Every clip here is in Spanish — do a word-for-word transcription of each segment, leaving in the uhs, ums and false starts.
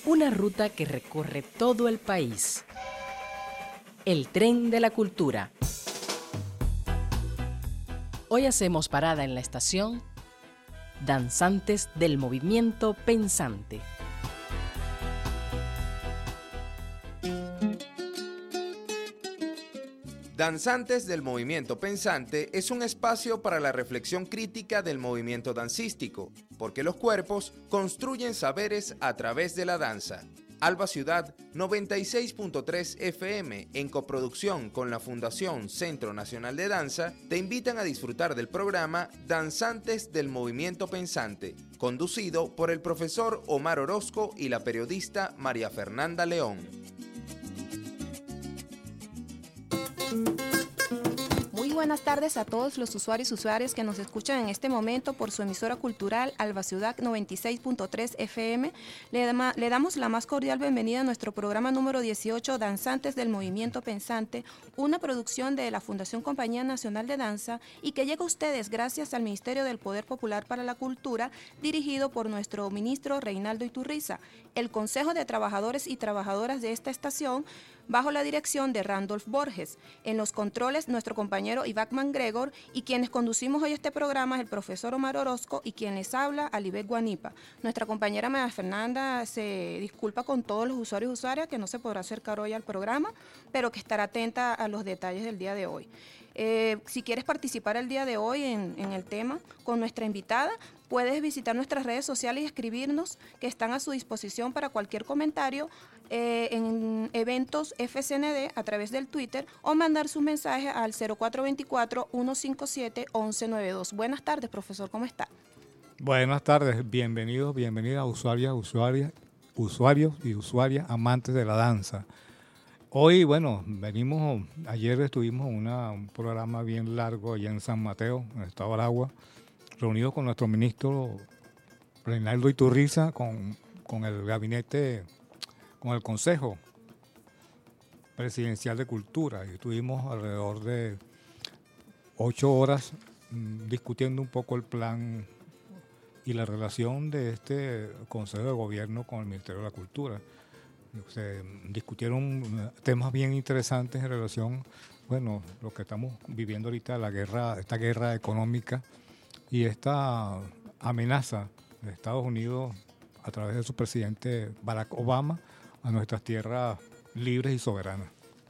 Una ruta que recorre todo el país. El tren de la cultura. Hoy hacemos parada en la estación Danzantes del Movimiento Pensante. Danzantes del Movimiento Pensante es un espacio para la reflexión crítica del movimiento dancístico, porque los cuerpos construyen saberes a través de la danza. Alba Ciudad noventa y seis punto tres F M, en coproducción con la Fundación Centro Nacional de Danza, te invitan a disfrutar del programa Danzantes del Movimiento Pensante, conducido por el profesor Omar Orozco y la periodista María Fernanda León. Muy buenas tardes a todos los usuarios y usuarias que nos escuchan en este momento por su emisora cultural Alba Ciudad noventa y seis punto tres F M. Le, dama, le damos la más cordial bienvenida a nuestro programa número dieciocho, Danzantes del Movimiento Pensante, una producción de la Fundación Compañía Nacional de Danza y que llega a ustedes gracias al Ministerio del Poder Popular para la Cultura, dirigido por nuestro ministro Reinaldo Iturriza, el Consejo de Trabajadores y Trabajadoras de esta estación, bajo la dirección de Randolph Borges. En los controles, nuestro compañero Iván McGregor, y quienes conducimos hoy este programa es el profesor Omar Orozco y quien les habla, Alibet Guanipa. Nuestra compañera María Fernanda se disculpa con todos los usuarios y usuarias que no se podrá acercar hoy al programa, pero que estará atenta a los detalles del día de hoy. Eh, si quieres participar el día de hoy en, en el tema con nuestra invitada, puedes visitar nuestras redes sociales y escribirnos, que están a su disposición para cualquier comentario eh, en eventos F C N D a través del Twitter, o mandar su mensaje al cero cuatro dos cuatro, uno cinco siete, once noventa y dos. Buenas tardes, profesor, ¿cómo está? Buenas tardes, bienvenidos, bienvenidas usuarias, usuarias, usuarios y usuarias amantes de la danza. Hoy, bueno, venimos, ayer estuvimos en una, un programa bien largo allá en San Mateo, en el estado de Aragua, reunidos con nuestro ministro Reinaldo Iturriza, con, con el gabinete, con el Consejo Presidencial de Cultura, y estuvimos alrededor de ocho horas mmm, discutiendo un poco el plan y la relación de este Consejo de Gobierno con el Ministerio de la Cultura. Se discutieron temas bien interesantes en relación, bueno, lo que estamos viviendo ahorita, la guerra, esta guerra económica y esta amenaza de Estados Unidos a través de su presidente Barack Obama a nuestras tierras libres y soberanas.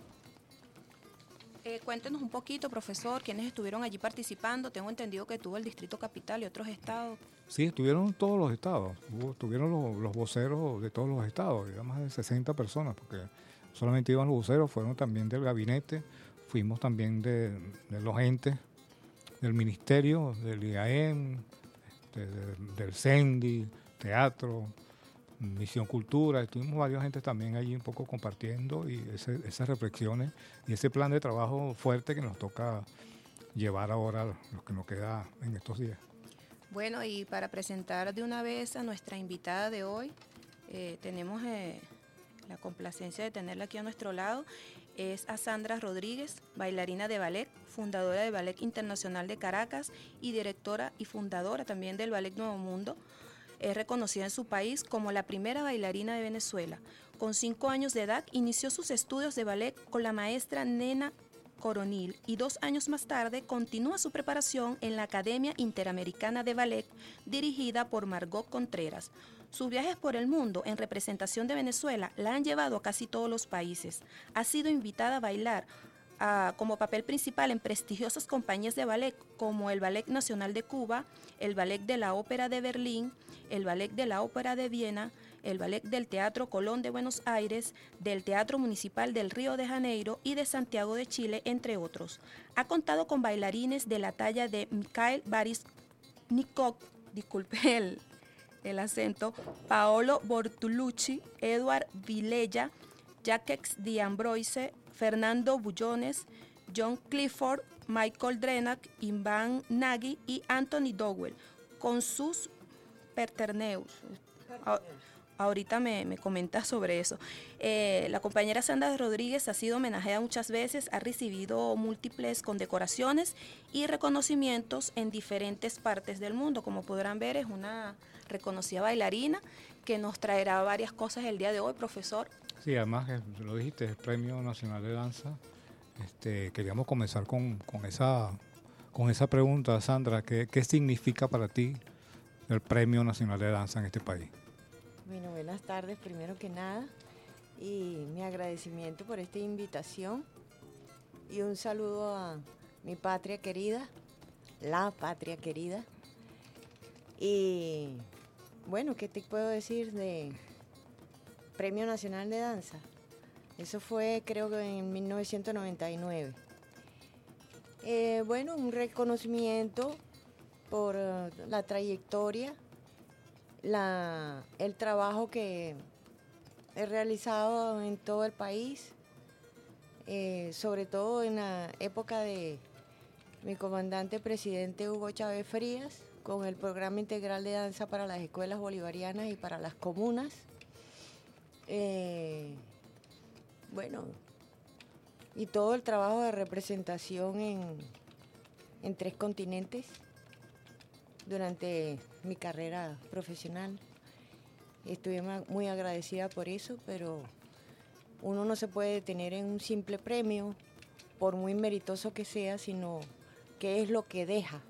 Eh, cuéntenos un poquito, profesor, quiénes estuvieron allí participando. Tengo entendido que tuvo el Distrito Capital y otros estados. Sí, estuvieron todos los estados, Hubo, estuvieron los, los voceros de todos los estados, digamos más de sesenta personas, porque solamente iban los voceros, fueron también del gabinete, fuimos también de, de los entes, del ministerio, del I A E M, de, de, del CENDI, teatro, Misión Cultura, estuvimos varias gente también allí un poco compartiendo y ese, esas reflexiones y ese plan de trabajo fuerte que nos toca llevar ahora, lo que nos queda en estos días. Bueno, y para presentar de una vez a nuestra invitada de hoy, eh, tenemos eh, la complacencia de tenerla aquí a nuestro lado. Es a Sandra Rodríguez, bailarina de ballet, fundadora del Ballet Internacional de Caracas y directora y fundadora también del Ballet Nuevo Mundo. Es reconocida en su país como la primera bailarina de Venezuela. Con cinco años de edad inició sus estudios de ballet con la maestra Nena Coronil y dos años más tarde continúa su preparación en la Academia Interamericana de Ballet, dirigida por Margot Contreras. Sus viajes por el mundo en representación de Venezuela la han llevado a casi todos los países. Ha sido invitada a bailar uh, como papel principal en prestigiosas compañías de ballet como el Ballet Nacional de Cuba, el Ballet de la Ópera de Berlín, el Ballet de la Ópera de Viena, el Ballet del Teatro Colón de Buenos Aires, del Teatro Municipal del Río de Janeiro y de Santiago de Chile, entre otros. Ha contado con bailarines de la talla de Mikhail Baryshnikov, disculpe el, el acento, Paolo Bortolucci, Edward Vilella, Jacques D'Ambroise, Fernando Bullones, John Clifford, Michael Drenak, Iván Nagy y Anthony Dowell, con sus Perterneus. ahorita me, me comenta sobre eso. Eh, la compañera Sandra Rodríguez ha sido homenajeada muchas veces, ha recibido múltiples condecoraciones y reconocimientos en diferentes partes del mundo. Como podrán ver, es una reconocida bailarina que nos traerá varias cosas el día de hoy, profesor. Sí, además, eh, lo dijiste, es Premio Nacional de Danza. Este, queríamos comenzar con, con, esa, con esa pregunta, Sandra. ¿qué, ¿Qué significa para ti el Premio Nacional de Danza en este país? Bueno, buenas tardes, primero que nada, y mi agradecimiento por esta invitación y un saludo a mi patria querida, la patria querida. Y bueno, ¿qué te puedo decir de Premio Nacional de Danza? Eso fue, creo que en mil novecientos noventa y nueve. Eh, bueno, un reconocimiento por uh, la trayectoria, la, el trabajo que he realizado en todo el país, eh, sobre todo en la época de mi comandante presidente Hugo Chávez Frías, con el programa integral de danza para las escuelas bolivarianas y para las comunas. Eh, bueno, y todo el trabajo de representación en, en tres continentes durante mi carrera profesional. Estoy muy agradecida por eso, pero uno no se puede detener en un simple premio, por muy meritoso que sea, sino qué es lo que deja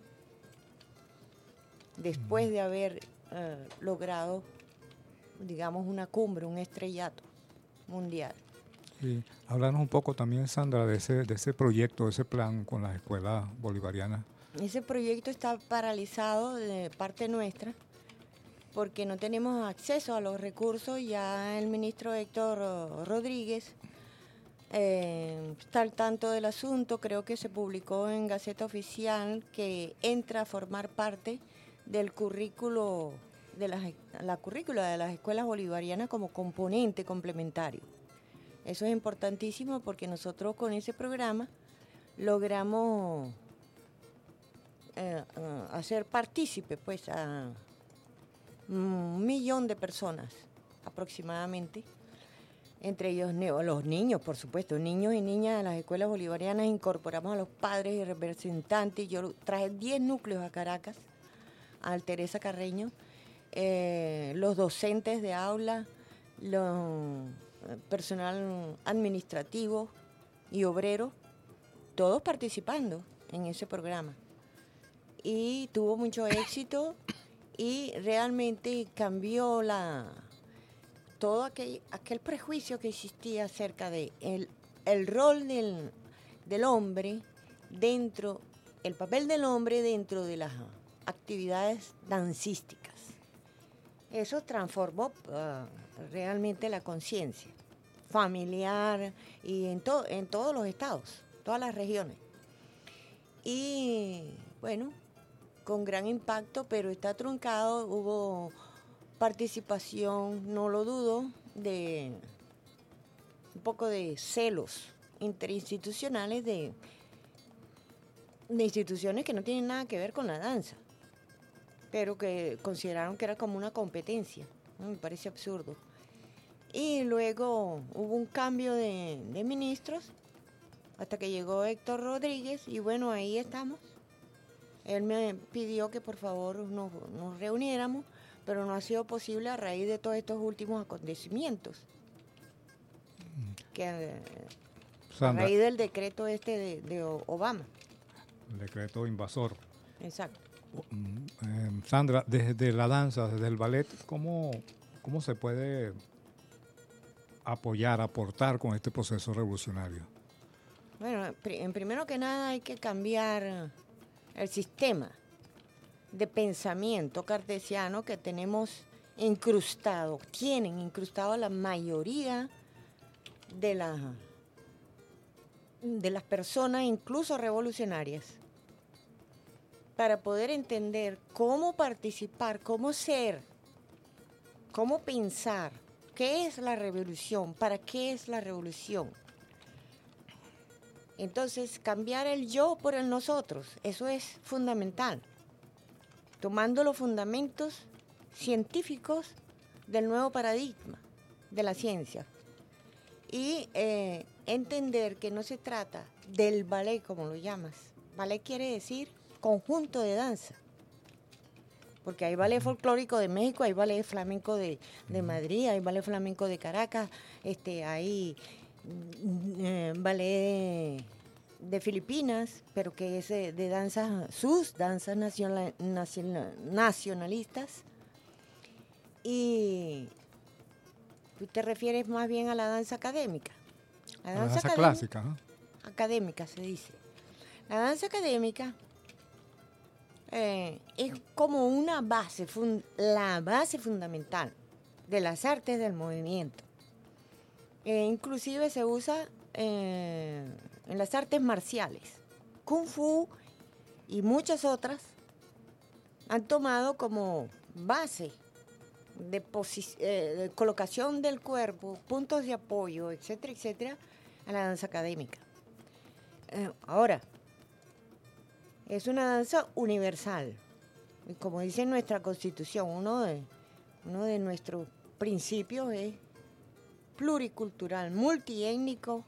después de haber eh, logrado, digamos, una cumbre, un estrellato mundial. Sí. Háblanos un poco también, Sandra, de ese, de ese proyecto, de ese plan con las escuelas bolivarianas. Ese proyecto está paralizado de parte nuestra porque no tenemos acceso a los recursos. Ya el ministro Héctor Rodríguez eh, está al tanto del asunto. Creo que se publicó en Gaceta Oficial que entra a formar parte del currículo de las, la currícula de las escuelas bolivarianas como componente complementario. Eso es importantísimo porque nosotros con ese programa logramos eh, uh, hacer partícipe pues a un millón de personas aproximadamente, entre ellos los niños, por supuesto, niños y niñas de las escuelas bolivarianas. Incorporamos a los padres y representantes. Yo traje diez núcleos a Caracas, a Teresa Carreño, eh, los docentes de aula, los personal administrativo y obrero, todos participando en ese programa. Y tuvo mucho éxito y realmente cambió la todo aquel, aquel prejuicio que existía acerca de el, el rol del, del hombre dentro, el papel del hombre dentro de las actividades dancísticas. Eso transformó uh, realmente la conciencia familiar y en, to, en todos los estados, todas las regiones. Y bueno, con gran impacto, pero está truncado. Hubo participación, no lo dudo, de un poco de celos interinstitucionales de, de instituciones que no tienen nada que ver con la danza, pero que consideraron que era como una competencia. ¿No? Me parece absurdo. Y luego hubo un cambio de, de ministros hasta que llegó Héctor Rodríguez y bueno, ahí estamos. Él me pidió que por favor nos, nos reuniéramos, pero no ha sido posible a raíz de todos estos últimos acontecimientos. Que, a raíz del decreto este de, de Obama. El decreto invasor. Exacto. Eh, Sandra, desde la danza, desde el ballet, ¿cómo, cómo se puede apoyar, aportar con este proceso revolucionario? Bueno, en primero que nada hay que cambiar el sistema de pensamiento cartesiano que tenemos incrustado, tienen incrustado la mayoría de, la, de las personas, incluso revolucionarias, para poder entender cómo participar, cómo ser, cómo pensar, qué es la revolución, para qué es la revolución. Entonces, cambiar el yo por el nosotros, eso es fundamental. Tomando los fundamentos científicos del nuevo paradigma de la ciencia y eh, entender que no se trata del ballet, como lo llamas. Ballet quiere decir conjunto de danza, porque hay ballet folclórico de México, hay ballet flamenco de, de Madrid, hay ballet flamenco de Caracas, este, hay eh, ballet de Filipinas, pero que es de, de danzas, sus danzas nacional, nacional, nacionalistas. Y tú te refieres más bien a la danza académica. La danza, la danza clásica, ¿no? Académica se dice. La danza académica eh, es como una base, fun, la base fundamental de las artes del movimiento. Eh, inclusive se usa eh, en las artes marciales. Kung Fu y muchas otras han tomado como base de, eh, de colocación del cuerpo, puntos de apoyo, etcétera, etcétera, a la danza académica. Eh, ahora, es una danza universal. Y como dice nuestra Constitución, uno de, uno de nuestros principios es pluricultural, multiétnico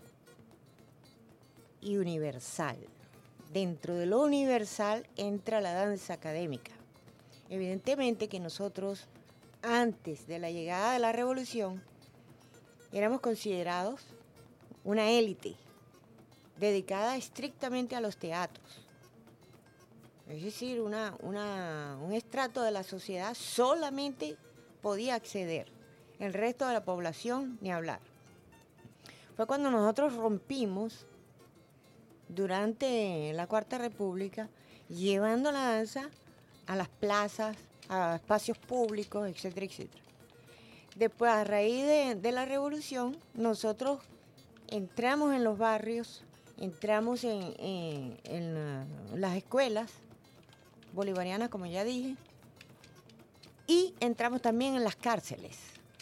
y universal. Dentro de lo universal entra la danza académica. Evidentemente que nosotros, antes de la llegada de la revolución, éramos considerados una élite dedicada estrictamente a los teatros. Es decir, una, una, un estrato de la sociedad solamente podía acceder. El resto de la población, ni hablar. Fue cuando nosotros rompimos, durante la Cuarta República, llevando la danza a las plazas, a espacios públicos, etcétera, etcétera. Después, a raíz de, de la revolución, nosotros entramos en los barrios, entramos en, en, en la, las escuelas bolivarianas, como ya dije, y entramos también en las cárceles.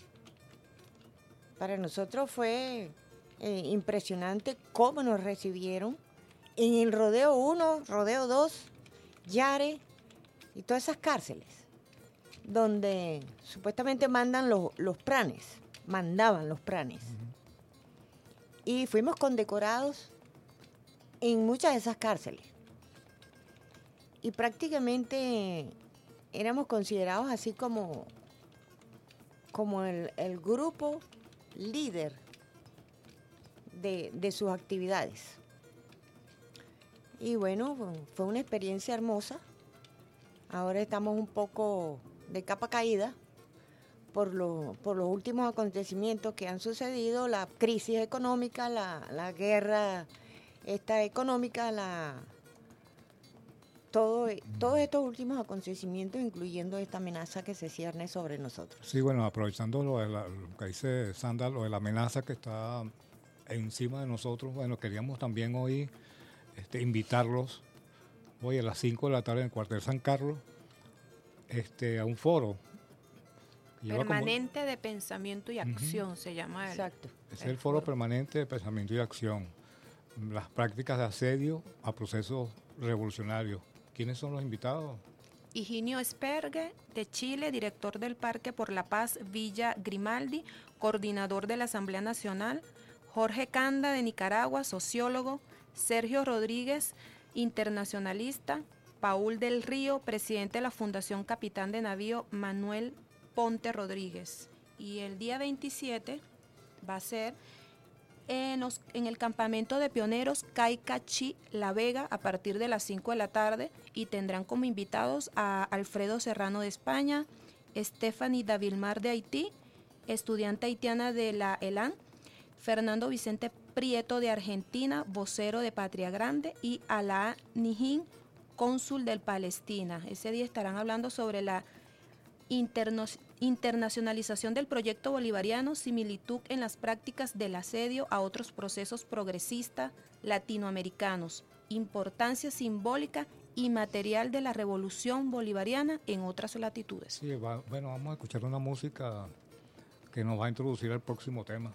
Para nosotros fue eh, impresionante cómo nos recibieron en el Rodeo uno, Rodeo dos, Yare y todas esas cárceles, donde supuestamente mandan los, los pranes, mandaban los pranes. Uh-huh. Y fuimos condecorados en muchas de esas cárceles. Y prácticamente éramos considerados así como, como el, el grupo líder de, de sus actividades. Y bueno, fue una experiencia hermosa. Ahora estamos un poco de capa caída por, lo, por los últimos acontecimientos que han sucedido, la crisis económica, la, la guerra esta económica, la, todo, todos estos últimos acontecimientos, incluyendo esta amenaza que se cierne sobre nosotros. Sí, bueno, aprovechando lo, de la, lo que dice Sandra, lo de la amenaza que está encima de nosotros, bueno, queríamos también hoy este, invitarlos hoy a las cinco de la tarde en el cuartel San Carlos este, a un foro. Permanente como, de pensamiento y acción, uh-huh. se llama el, Exacto. Es el, el foro, foro permanente de pensamiento y acción. Las prácticas de asedio a procesos revolucionarios. ¿Quiénes son los invitados? Higinio Espergue, de Chile, director del Parque por la Paz Villa Grimaldi, coordinador de la Asamblea Nacional. Jorge Canda, de Nicaragua, sociólogo. Sergio Rodríguez, internacionalista. Paul del Río, presidente de la Fundación Capitán de Navío Manuel Ponte Rodríguez. Y el día veintisiete va a ser en, los, en el campamento de pioneros Caicachi La Vega a partir de las cinco de la tarde, y tendrán como invitados a Alfredo Serrano de España, Stephanie Davilmar de Haití, estudiante haitiana de la ELAN, Fernando Vicente Prieto de Argentina, vocero de Patria Grande, y Alaa Nijín, cónsul del Palestina. Ese día estarán hablando sobre la interno, internacionalización del proyecto bolivariano, similitud en las prácticas del asedio a otros procesos progresistas latinoamericanos, importancia simbólica y material de la revolución bolivariana en otras latitudes. Sí, va, bueno, vamos a escuchar una música que nos va a introducir al próximo tema.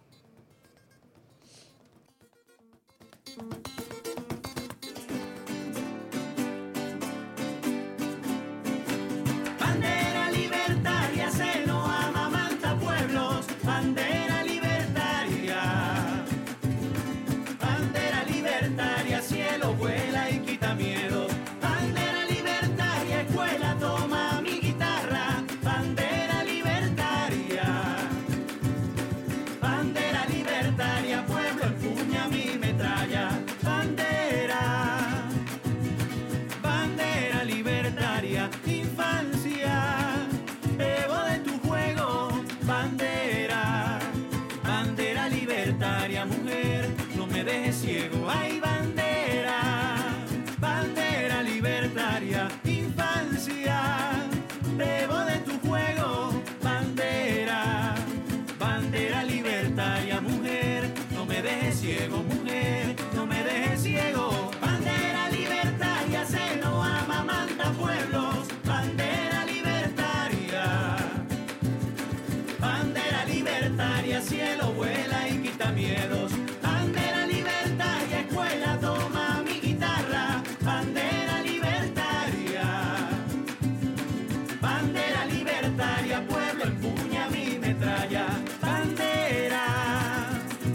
Bandera libertaria se nos ama más. bandera libertaria, pueblo empuña mi metralla. Bandera,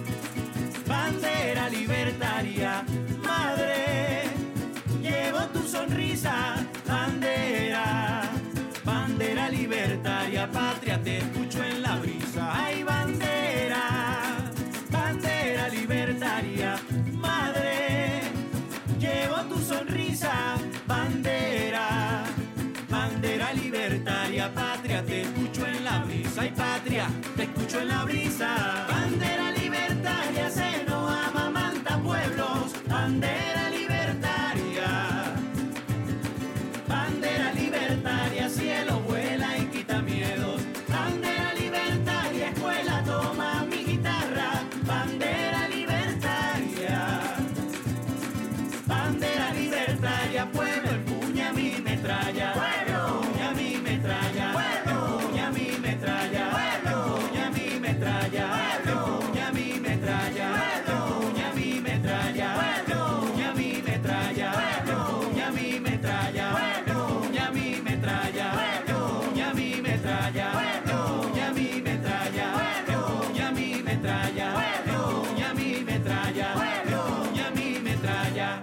bandera libertaria, madre, llevo tu sonrisa. Bandera, bandera libertaria, patria, te escucho en la brisa. Ay, bandera, bandera libertaria, madre, llevo tu sonrisa. Bandera, bandera libertaria, patria, te escucho en la brisa. Ay, patria, te escucho en la brisa. Bandera libertaria, seno amamanta pueblos. Bandera libertaria, bandera libertaria, cielo vuela y quita miedos. Bandera libertaria, escuela toma mi guitarra. Bandera libertaria, bandera libertaria, pueblo empuña mi metralla. Pueblo empuña mi metralla. Pueblo empuña mi metralla. Pueblo empuña mi metralla. Pueblo empuña mi metralla. Pueblo empuña mi metralla. Pueblo empuña mi metralla. Pueblo empuña mi metralla. Pueblo empuña mi metralla. Pueblo empuña mi metralla. Pueblo empuña mi metralla. Pueblo empuña mi metralla. Pueblo empuña mi metralla. Pueblo empuña mi metralla.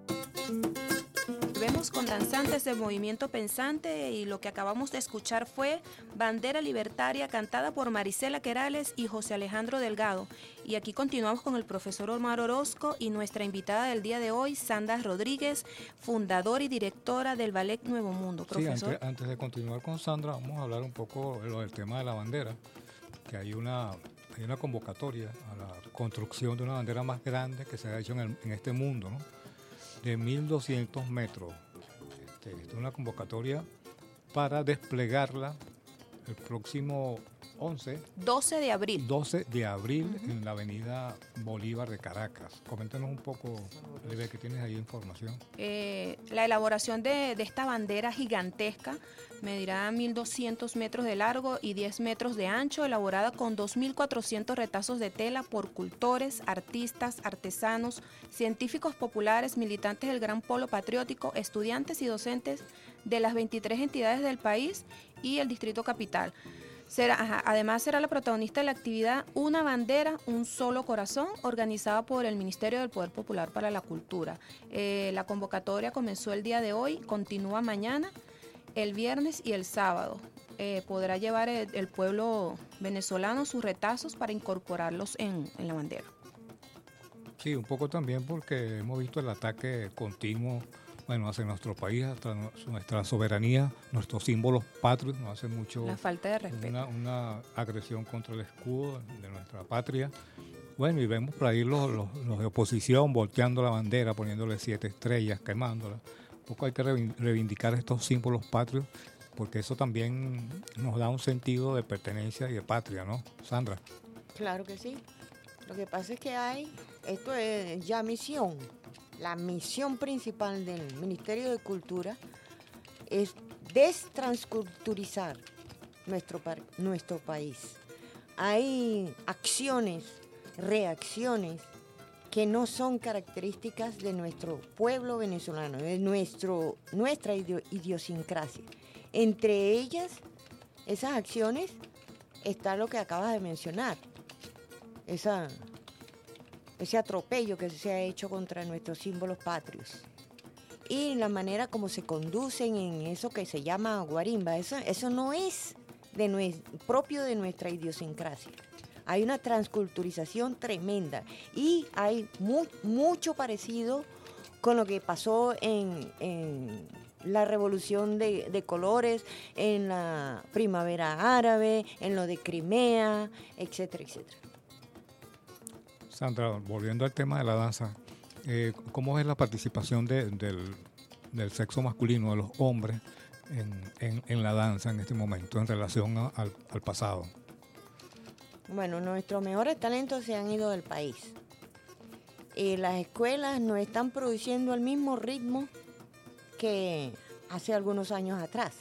Volvemos con Danzantes del Movimiento Pensante y lo que acabamos de escuchar fue Bandera Libertaria, cantada por Marisela Querales y José Alejandro Delgado. Y aquí continuamos con el profesor Omar Orozco y nuestra invitada del día de hoy, Sandra Rodríguez, fundadora y directora del Ballet Nuevo Mundo. Profesor. Sí, antes, antes de continuar con Sandra, vamos a hablar un poco de lo del tema de la bandera, que hay una, hay una convocatoria a la construcción de una bandera más grande que se ha hecho en, el, en este mundo, ¿no? De mil doscientos metros. Este, esta es una convocatoria para desplegarla el próximo once, doce de abril. doce de abril uh-huh. en la avenida Bolívar de Caracas. Coméntanos un poco, Libre, que tienes ahí información. Eh, la elaboración de, de esta bandera gigantesca medirá mil doscientos metros de largo y diez metros de ancho, elaborada con dos mil cuatrocientos retazos de tela por cultores, artistas, artesanos, científicos populares, militantes del Gran Polo Patriótico, estudiantes y docentes de las veintitrés entidades del país y el Distrito Capital. Será, ajá, además será la protagonista de la actividad Una Bandera, Un Solo Corazón, organizada por el Ministerio del Poder Popular para la Cultura. Eh, la convocatoria comenzó el día de hoy, continúa mañana, el viernes y el sábado. Eh, podrá llevar el, el pueblo venezolano sus retazos para incorporarlos en, en la bandera. Sí, un poco también porque hemos visto el ataque continuo, bueno, hacia nuestro país, hasta nuestra soberanía, nuestros símbolos patrios, nos hace mucho... La falta de respeto. Una, una agresión contra el escudo de nuestra patria. Bueno, y vemos por ahí los, los, los de oposición volteando la bandera, poniéndole siete estrellas, quemándola. Un poco hay que reivindicar estos símbolos patrios, porque eso también nos da un sentido de pertenencia y de patria, ¿no, Sandra? Claro que sí. Lo que pasa es que hay, esto es ya misión. La misión principal del Ministerio de Cultura es destransculturizar nuestro, nuestro país. Hay acciones, reacciones que no son características de nuestro pueblo venezolano, de nuestro, nuestra idiosincrasia. Entre ellas, esas acciones, está lo que acabas de mencionar, esa... ese atropello que se ha hecho contra nuestros símbolos patrios y la manera como se conducen en eso que se llama guarimba, eso, eso no es de nue- propio de nuestra idiosincrasia. Hay una transculturización tremenda y hay mu- mucho parecido con lo que pasó en, en la revolución de, de colores, en la primavera árabe, en lo de Crimea, etcétera, etcétera. Sandra, volviendo al tema de la danza, eh, ¿cómo es la participación de, del, del sexo masculino, de los hombres, en, en, en la danza en este momento en relación a, al, al pasado? Bueno, nuestros mejores talentos se han ido del país. Y las escuelas no están produciendo al mismo ritmo que hace algunos años atrás.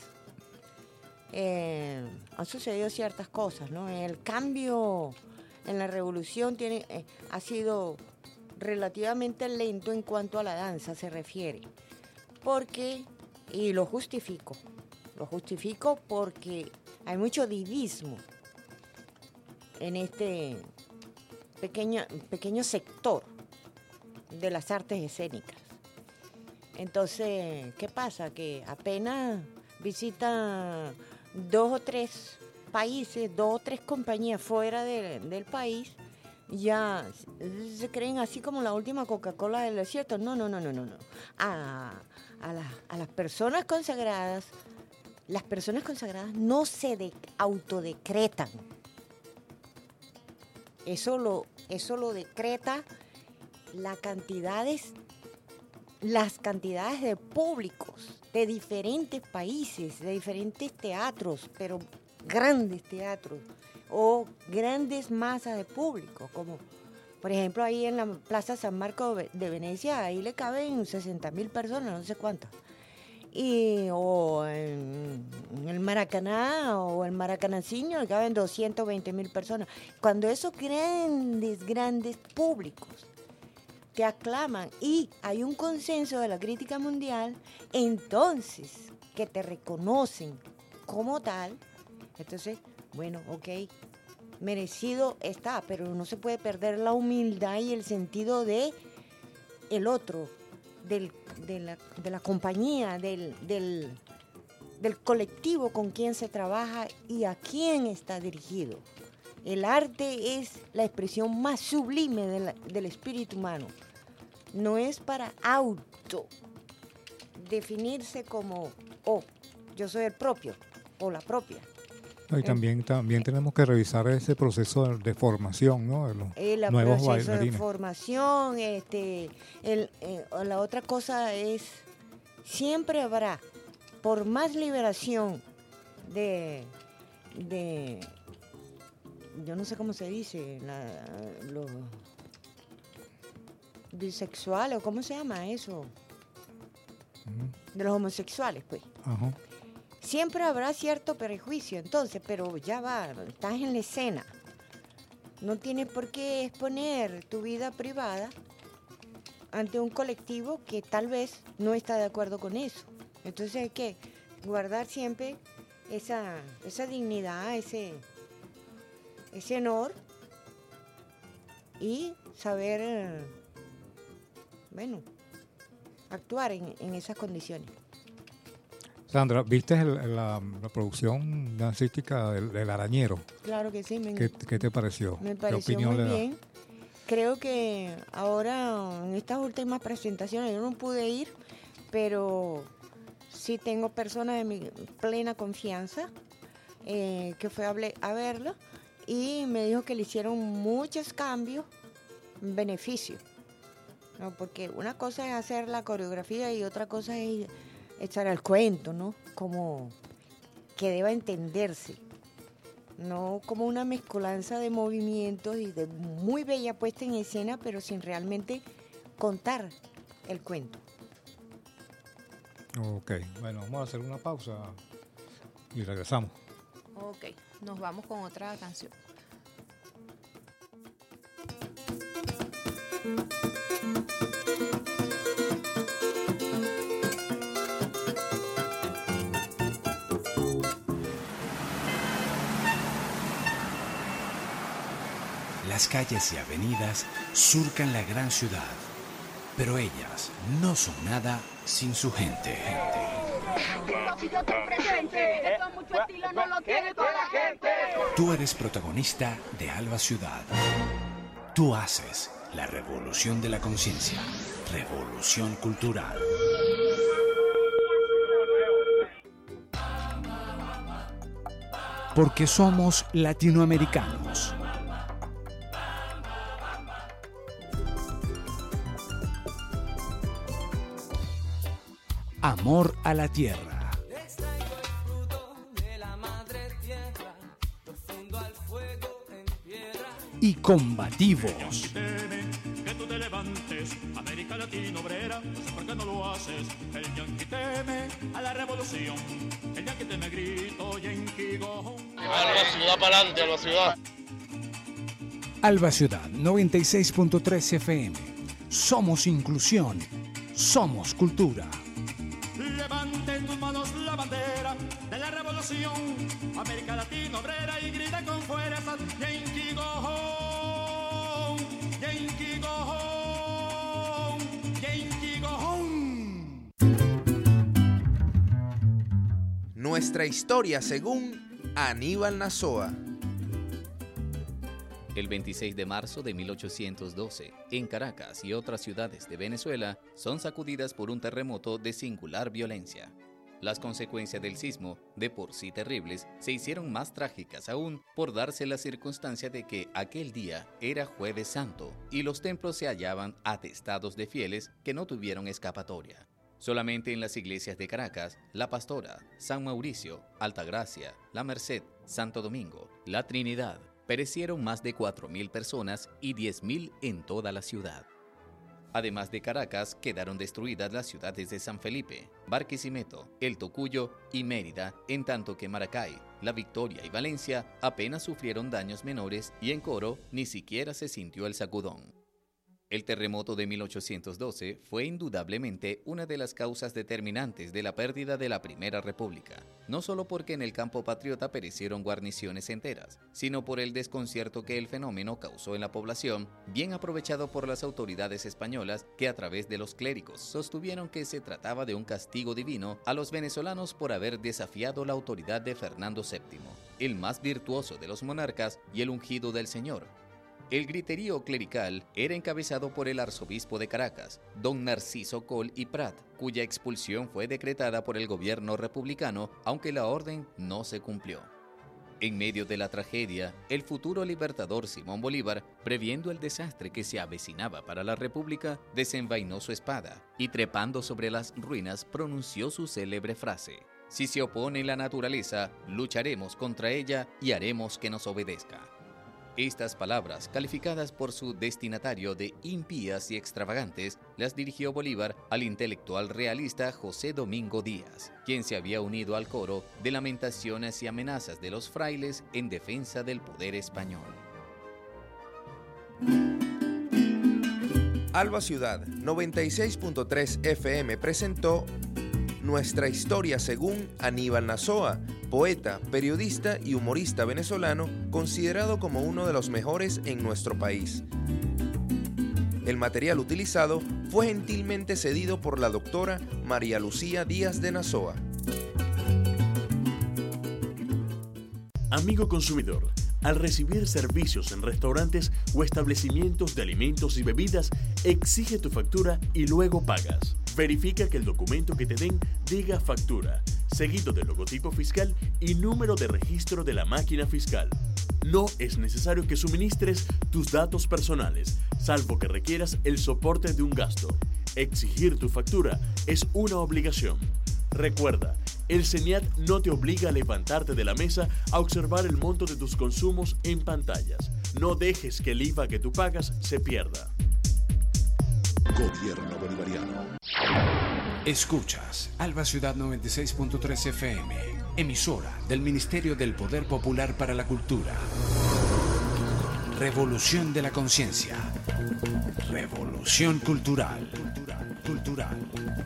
Eh, han sucedido ciertas cosas, ¿no? El cambio en la revolución tiene, eh, ha sido relativamente lento en cuanto a la danza se refiere, porque, y lo justifico, Lo justifico porque hay mucho divismo en este pequeño, pequeño sector de las artes escénicas. Entonces, ¿qué pasa? Que apenas visitan dos o tres países, dos o tres compañías fuera de, del país, ya se creen así como la última Coca-Cola del desierto. No, no, no, no, no. no. A, a, la, a las personas consagradas, las personas consagradas no se de, autodecretan. Eso lo, eso lo decreta la cantidades, las cantidades de públicos de diferentes países, de diferentes teatros, pero grandes teatros o grandes masas de público, como por ejemplo ahí en la Plaza San Marco de Venecia, ahí le caben sesenta mil personas, no sé cuántas. Y, o en, en el Maracaná o el Maracananciño le caben doscientas veinte mil personas. Cuando esos grandes, grandes públicos te aclaman y hay un consenso de la crítica mundial, entonces que te reconocen como tal, entonces, bueno, ok, merecido está, pero no se puede perder la humildad y el sentido de el otro, del, de, la, de la compañía, del, del, del colectivo con quien se trabaja y a quién está dirigido. El arte es la expresión más sublime de la, del espíritu humano. No es para auto definirse como, oh, yo soy el propio o la propia. Y también, también tenemos que revisar ese proceso de, de formación, ¿no? De los el nuevos proceso bailarines. de formación, este, el, eh, la otra cosa es, siempre habrá, por más liberación de, de yo no sé cómo se dice, la, lo bisexual o cómo se llama eso, uh-huh. de los homosexuales, pues. Ajá. Siempre habrá cierto prejuicio, entonces, pero ya va, estás en la escena. No tienes por qué exponer tu vida privada ante un colectivo que tal vez no está de acuerdo con eso. Entonces hay que guardar siempre esa, esa dignidad, ese, ese honor y saber, bueno, actuar en, en esas condiciones. Sandra, ¿viste el, la, la producción dancística del, del Arañero? Claro que sí. Me, ¿Qué, ¿Qué te pareció? Me pareció ¿Qué opinión muy le da? bien. Creo que ahora, en estas últimas presentaciones, yo no pude ir, pero sí tengo personas de mi plena confianza eh, que fue a, a verlo y me dijo que le hicieron muchos cambios en beneficio, ¿no? Porque una cosa es hacer la coreografía y otra cosa es echar al cuento, ¿no? Como que deba entenderse, no como una mezcolanza de movimientos y de muy bella puesta en escena, pero sin realmente contar el cuento. Ok, bueno, vamos a hacer una pausa y regresamos. Ok, nos vamos con otra canción. Las calles y avenidas surcan la gran ciudad, pero ellas no son nada sin su gente. Tú eres protagonista de Alba Ciudad. Tú haces la revolución de la conciencia, revolución cultural. Porque somos latinoamericanos. Amor a la tierra. Y combativos. Que tú te levantes, América Latina obrera, ¿por qué no lo haces? El yanqui teme a la revolución, el yanqui teme grito, yanqui go. Alba Ciudad para adelante, Alba Ciudad. Alba Ciudad noventa y seis punto tres F M. Somos inclusión, somos cultura. Levante en tus manos la bandera de revolución. América Latina obrera y grita con fuerza, Yankee go home, Yankee go home, Yankee go home. Nuestra historia según Aníbal Nazoa. El veintiséis de marzo de mil ochocientos doce, en Caracas y otras ciudades de Venezuela, son sacudidas por un terremoto de singular violencia. Las consecuencias del sismo, de por sí terribles, se hicieron más trágicas aún por darse la circunstancia de que aquel día era Jueves Santo y los templos se hallaban atestados de fieles que no tuvieron escapatoria. Solamente en las iglesias de Caracas, La Pastora, San Mauricio, Altagracia, La Merced, Santo Domingo, La Trinidad, perecieron más de cuatro mil personas y diez mil en toda la ciudad. Además de Caracas, quedaron destruidas las ciudades de San Felipe, Barquisimeto, El Tocuyo y Mérida, en tanto que Maracay, La Victoria y Valencia apenas sufrieron daños menores y en Coro ni siquiera se sintió el sacudón. El terremoto de mil ochocientos doce fue indudablemente una de las causas determinantes de la pérdida de la Primera República, no solo porque en el campo patriota perecieron guarniciones enteras, sino por el desconcierto que el fenómeno causó en la población, bien aprovechado por las autoridades españolas que a través de los clérigos sostuvieron que se trataba de un castigo divino a los venezolanos por haber desafiado la autoridad de Fernando séptimo, el más virtuoso de los monarcas y el ungido del Señor. El griterío clerical era encabezado por el arzobispo de Caracas, don Narciso Coll y Prat, cuya expulsión fue decretada por el gobierno republicano, aunque la orden no se cumplió. En medio de la tragedia, el futuro libertador Simón Bolívar, previendo el desastre que se avecinaba para la República, desenvainó su espada y, trepando sobre las ruinas, pronunció su célebre frase: «Si se opone la naturaleza, lucharemos contra ella y haremos que nos obedezca». Estas palabras, calificadas por su destinatario de impías y extravagantes, las dirigió Bolívar al intelectual realista José Domingo Díaz, quien se había unido al coro de lamentaciones y amenazas de los frailes en defensa del poder español. Alba Ciudad noventa y seis punto tres F M presentó Nuestra historia según Aníbal Nazoa, poeta, periodista y humorista venezolano considerado como uno de los mejores en nuestro país. El material utilizado fue gentilmente cedido por la doctora María Lucía Díaz de Nazoa. Amigo consumidor, al recibir servicios en restaurantes o establecimientos de alimentos y bebidas, exige tu factura y luego pagas. Verifica que el documento que te den diga factura, seguido del logotipo fiscal y número de registro de la máquina fiscal. No es necesario que suministres tus datos personales, salvo que requieras el soporte de un gasto. Exigir tu factura es una obligación. Recuerda, el CENIAT no te obliga a levantarte de la mesa a observar el monto de tus consumos en pantallas. No dejes que el I V A que tú pagas se pierda. Gobierno Bolivariano. Escuchas Alba Ciudad noventa y seis punto tres F M, emisora del Ministerio del Poder Popular para la Cultura. Revolución de la conciencia. Revolución cultural. Cultural. Cultural.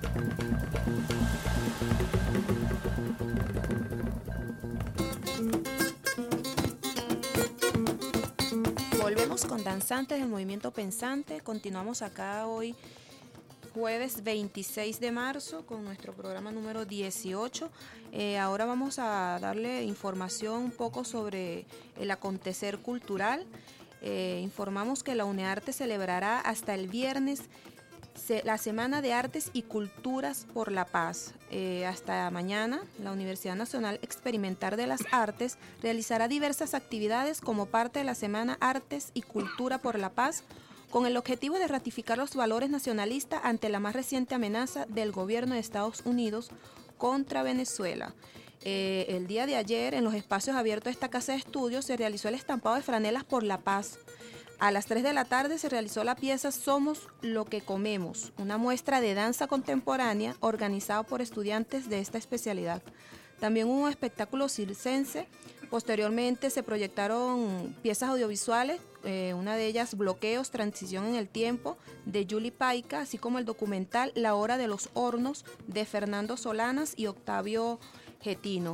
Volvemos con Danzantes del Movimiento Pensante. Continuamos acá hoy, jueves veintiséis de marzo, con nuestro programa número dieciocho. Eh, ahora vamos a darle información un poco sobre el acontecer cultural. Eh, informamos que la UNEARTE celebrará hasta el viernes se, la Semana de Artes y Culturas por la Paz. Eh, hasta mañana, la Universidad Nacional Experimental de las Artes realizará diversas actividades como parte de la Semana Artes y Cultura por la Paz, con el objetivo de ratificar los valores nacionalistas ante la más reciente amenaza del gobierno de Estados Unidos contra Venezuela. Eh, el día de ayer, en los espacios abiertos de esta casa de estudios, se realizó el estampado de franelas por la paz. A las tres de la tarde se realizó la pieza Somos lo que comemos, una muestra de danza contemporánea organizada por estudiantes de esta especialidad. También hubo un espectáculo circense. Posteriormente se proyectaron piezas audiovisuales, eh, una de ellas Bloqueos, Transición en el Tiempo, de Yuli Paica, así como el documental La Hora de los Hornos, de Fernando Solanas y Octavio Getino.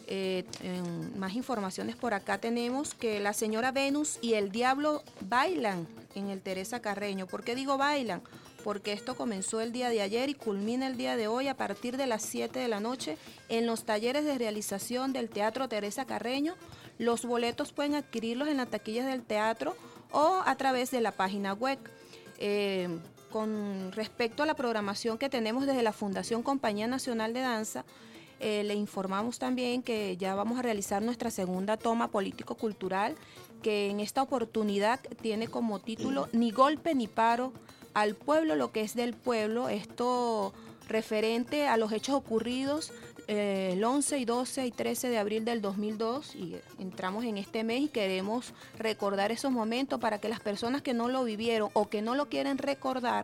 Eh, en más informaciones por acá tenemos que la señora Venus y el Diablo bailan en el Teresa Carreño. ¿Por qué digo bailan? Porque esto comenzó el día de ayer y culmina el día de hoy a partir de las siete de la noche en los talleres de realización del Teatro Teresa Carreño. Los boletos pueden adquirirlos en las taquillas del teatro o a través de la página web. Eh, con respecto a la programación que tenemos desde la Fundación Compañía Nacional de Danza, Eh, le informamos también que ya vamos a realizar nuestra segunda toma político-cultural, que en esta oportunidad tiene como título Ni golpe ni paro, al pueblo lo que es del pueblo. Esto referente a los hechos ocurridos eh, el once y doce y trece de abril del dos mil dos, y entramos en este mes y queremos recordar esos momentos para que las personas que no lo vivieron o que no lo quieren recordar,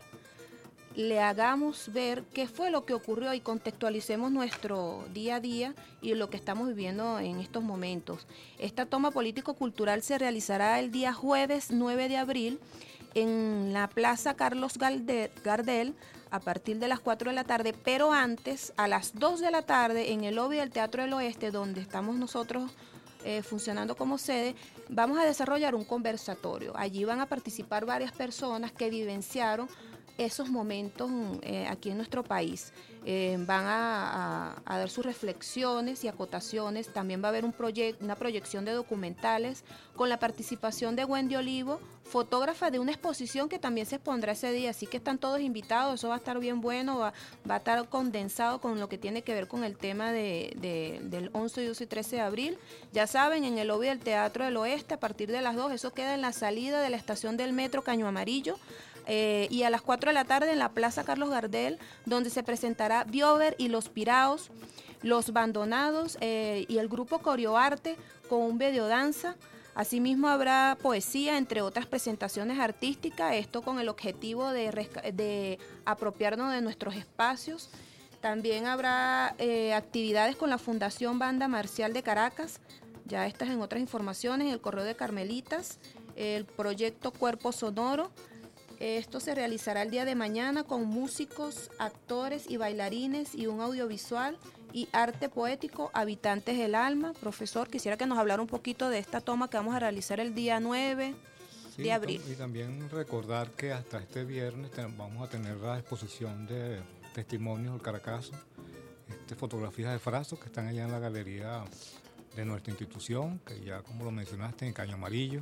le hagamos ver qué fue lo que ocurrió y contextualicemos nuestro día a día y lo que estamos viviendo en estos momentos. Esta toma político-cultural se realizará el día jueves nueve de abril en la Plaza Carlos Gardel a partir de las cuatro de la tarde, pero antes, a las dos de la tarde, en el lobby del Teatro del Oeste, donde estamos nosotros eh, funcionando como sede, vamos a desarrollar un conversatorio. Allí van a participar varias personas que vivenciaron esos momentos eh, aquí en nuestro país. Eh, van a, a, a dar sus reflexiones y acotaciones. También va a haber un proyec- una proyección de documentales con la participación de Wendy Olivo, fotógrafa de una exposición que también se expondrá ese día, así que están todos invitados. Eso va a estar bien bueno, va, va a estar condensado con lo que tiene que ver con el tema de, de, del once, doce y trece de abril. Ya saben, en el lobby del Teatro del Oeste a partir de las dos, eso queda en la salida de la estación del metro Caño Amarillo. Eh, y a las cuatro de la tarde en la Plaza Carlos Gardel, donde se presentará Biover y Los Piraos, Los Bandonados eh, y el grupo Coreoarte con un videodanza. Asimismo habrá poesía, entre otras presentaciones artísticas, esto con el objetivo de, resca- de apropiarnos de nuestros espacios. También habrá eh, actividades con la Fundación Banda Marcial de Caracas, ya estas en otras informaciones, el Correo de Carmelitas, el proyecto Cuerpo Sonoro. Esto se realizará el día de mañana con músicos, actores y bailarines y un audiovisual y arte poético, Habitantes del Alma. Profesor, quisiera que nos hablara un poquito de esta toma que vamos a realizar el día nueve sí, de abril. Y también recordar que hasta este viernes vamos a tener la exposición de testimonios del Caracazo, este, fotografías de Fraso que están allá en la galería de nuestra institución, que ya como lo mencionaste en Caño Amarillo.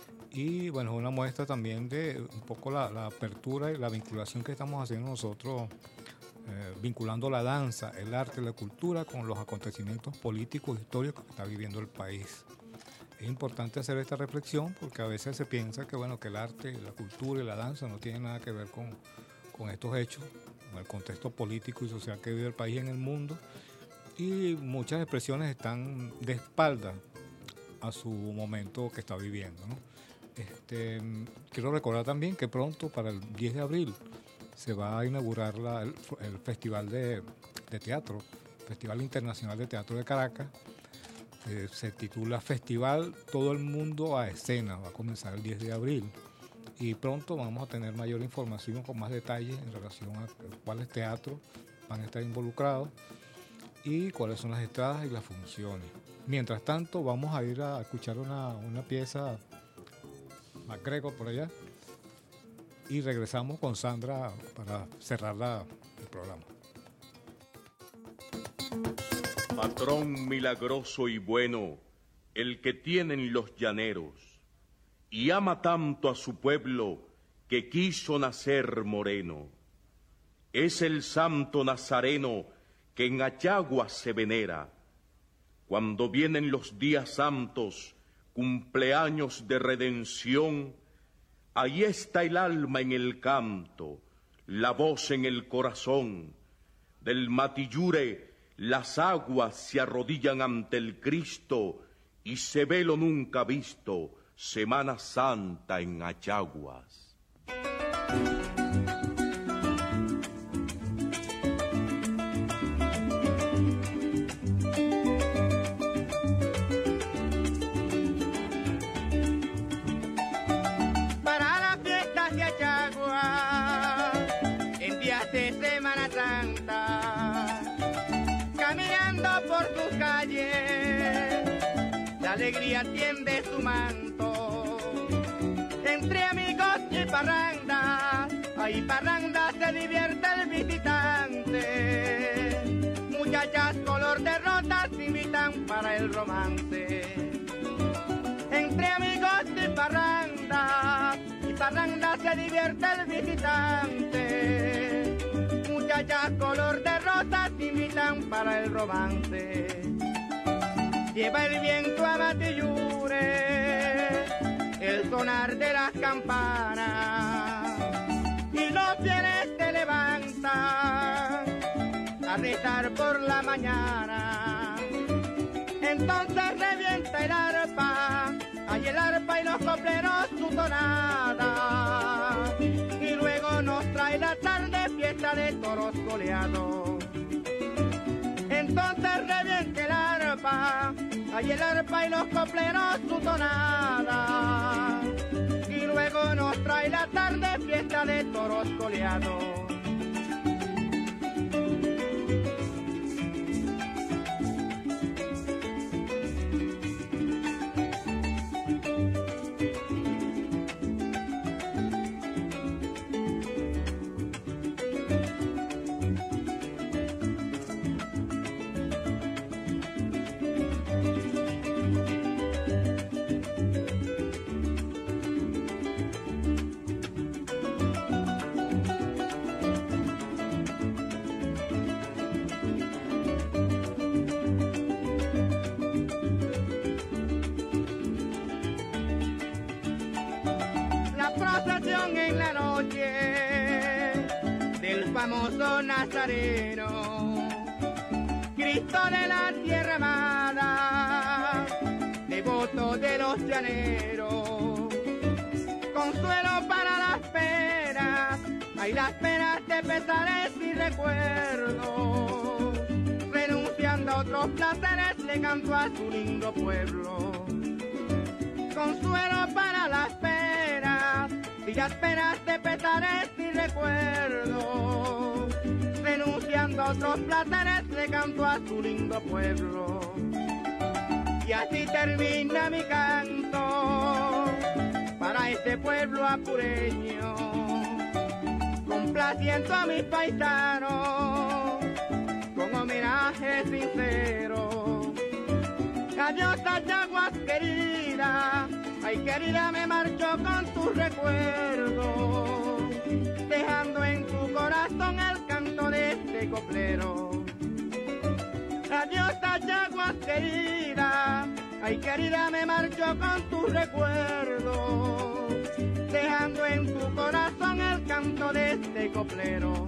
Y bueno, es una muestra también de un poco la, la apertura y la vinculación que estamos haciendo nosotros, eh, vinculando la danza, el arte y la cultura con los acontecimientos políticos e históricos que está viviendo el país. Es importante hacer esta reflexión porque a veces se piensa que, bueno, que el arte, la cultura y la danza no tienen nada que ver con, con estos hechos, con el contexto político y social que vive el país en el mundo, y muchas expresiones están de espalda a su momento que está viviendo, ¿no? Este, quiero recordar también que pronto, para el diez de abril, se va a inaugurar la, el, el Festival de, de Teatro, Festival Internacional de Teatro de Caracas. Eh, se titula Festival Todo el Mundo a Escena, va a comenzar el diez de abril. Y pronto vamos a tener mayor información con más detalles en relación a cuáles teatros van a estar involucrados y cuáles son las entradas y las funciones. Mientras tanto, vamos a ir a escuchar una, una pieza MacGregor por allá y regresamos con Sandra para cerrar la, el programa. Patrón milagroso y bueno, el que tienen los llaneros, y ama tanto a su pueblo que quiso nacer moreno. Es el santo nazareno que en Achagua se venera. Cuando vienen los días santos, cumpleaños de redención, ahí está el alma en el canto, la voz en el corazón. Del Matillure las aguas se arrodillan ante el Cristo y se ve lo nunca visto, Semana Santa en Achaguas. Caminando por tus calles alegría tiende su manto. Entre amigos y parrandas, hay parrandas, se divierte el visitante. Muchachas color de rosas invitan para el romance. Entre amigos y parrandas, y parrandas se divierte el visitante. Muchachas color de rosas invitan para el romance. Lleva el viento a Batillure el sonar de las campanas y los fieles se levantan a rezar por la mañana. Entonces revienta el arpa, hay el arpa y los copleros su tonada, y luego nos trae la tarde fiesta de toros coleados. Entonces revienta el arpa, hay el arpa y los copleros su tonada, y luego nos trae la tarde fiesta de toros coleados. En la noche del famoso Nazareno, Cristo de la tierra amada, devoto de los llaneros, consuelo para las penas, hay las penas de pesares y recuerdos, renunciando a otros placeres le canto a su lindo pueblo. Consuelo para las penas, y las penas de pesares y recuerdos, renunciando a otros placeres le canto a su lindo pueblo. Y así termina mi canto para este pueblo apureño, complaciendo a mis paisanos con homenaje sincero. Adiós a Yaguas querida, ay querida me marcho con tu recuerdo, dejando en tu corazón el canto de este coplero. Adiós a Yaguas querida, ay querida me marcho con tu recuerdo, dejando en tu corazón el canto de este coplero.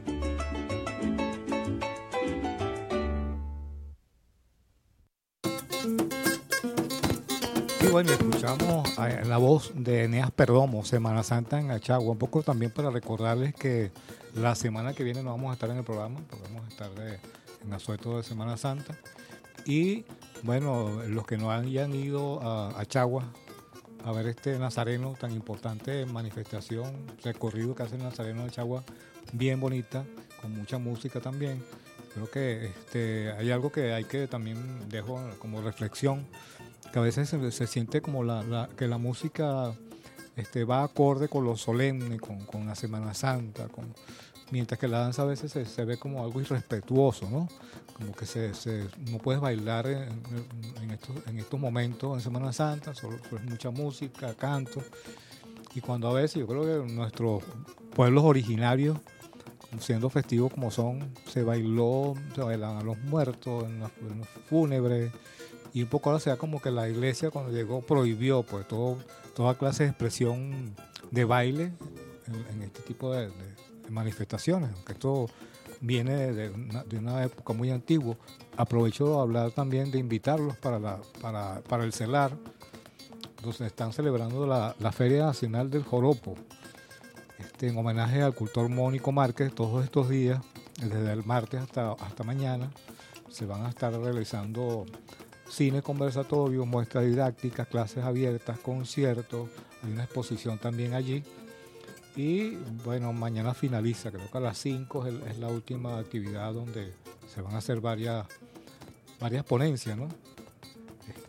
Y bueno, escuchamos la voz de Eneas Perdomo, Semana Santa en Achagua, un poco también para recordarles que la semana que viene no vamos a estar en el programa, porque vamos a estar de, en asueto de Semana Santa. Y bueno, los que no hayan ido a Achagua a ver este nazareno tan importante, manifestación, recorrido que hace el nazareno de Achagua, bien bonita, con mucha música también. Creo que este, hay algo que hay que también dejo como reflexión, que a veces se, se siente como la, la, que la música este, va acorde con lo solemne, con, con la Semana Santa, con, mientras que la danza a veces se, se ve como algo irrespetuoso, ¿no? Como que se, se, no puedes bailar en, en, estos, en estos momentos en Semana Santa, solo, solo es mucha música, canto, y cuando a veces yo creo que nuestros pueblos originarios, siendo festivos como son, se bailó, se bailan a los muertos, en los, en los fúnebres, y un poco ahora se da como que la iglesia cuando llegó prohibió pues todo, toda clase de expresión de baile en, en este tipo de, de, de manifestaciones, aunque esto viene de una, de una época muy antigua. Aprovecho de hablar también de invitarlos para, la, para, para el CELAR, donde están celebrando la, la Feria Nacional del Joropo, este, en homenaje al cultor Mónico Márquez. Todos estos días, desde el martes hasta, hasta mañana, se van a estar realizando cine conversatorio, muestras didácticas, clases abiertas, conciertos, hay una exposición también allí. Y bueno, mañana finaliza, creo que a las cinco es, el, es la última actividad donde se van a hacer varias, varias ponencias, ¿no? Este,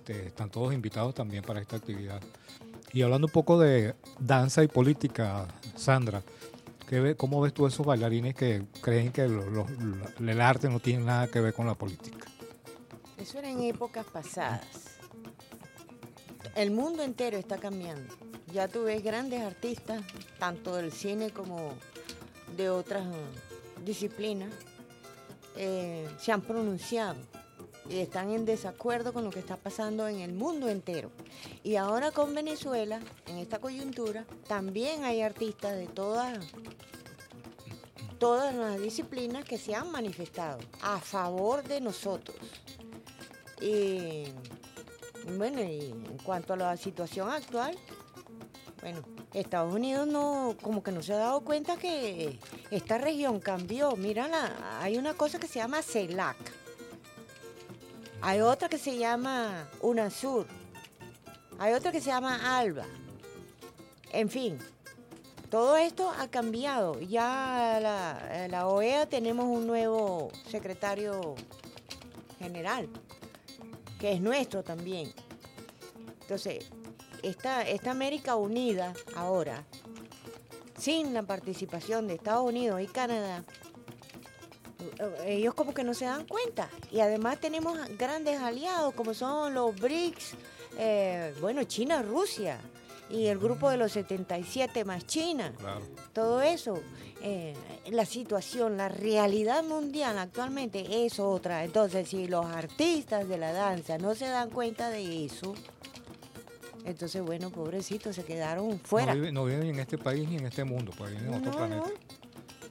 Este, están todos invitados también para esta actividad. Y hablando un poco de danza y política, Sandra, ¿qué ve, ¿cómo ves tú esos bailarines que creen que lo, lo, lo, el arte no tiene nada que ver con la política? Eso era en épocas pasadas. El mundo entero está cambiando. Ya tú ves grandes artistas, tanto del cine como de otras uh, disciplinas, eh, se han pronunciado y están en desacuerdo con lo que está pasando en el mundo entero. Y ahora con Venezuela, en esta coyuntura, también hay artistas de todas, todas las disciplinas que se han manifestado a favor de nosotros. Y bueno, y en cuanto a la situación actual, bueno, Estados Unidos no, como que no se ha dado cuenta que esta región cambió. Mira, la, hay una cosa que se llama CELAC. Hay otra que se llama UNASUR. Hay otra que se llama ALBA. En fin, todo esto ha cambiado. Ya la, la O E A tenemos un nuevo secretario general, que es nuestro también. Entonces, esta, esta América unida ahora, sin la participación de Estados Unidos y Canadá, ellos como que no se dan cuenta. Y además tenemos grandes aliados como son los B R I C S, eh, bueno, China, Rusia, y el grupo de los setenta y siete más China. Claro. Todo eso, eh, la situación, la realidad mundial actualmente es otra. Entonces, si los artistas de la danza no se dan cuenta de eso, entonces, bueno, pobrecitos, se quedaron fuera. No viven, no viven en este país ni en este mundo, pues viven en otro no, planeta. No.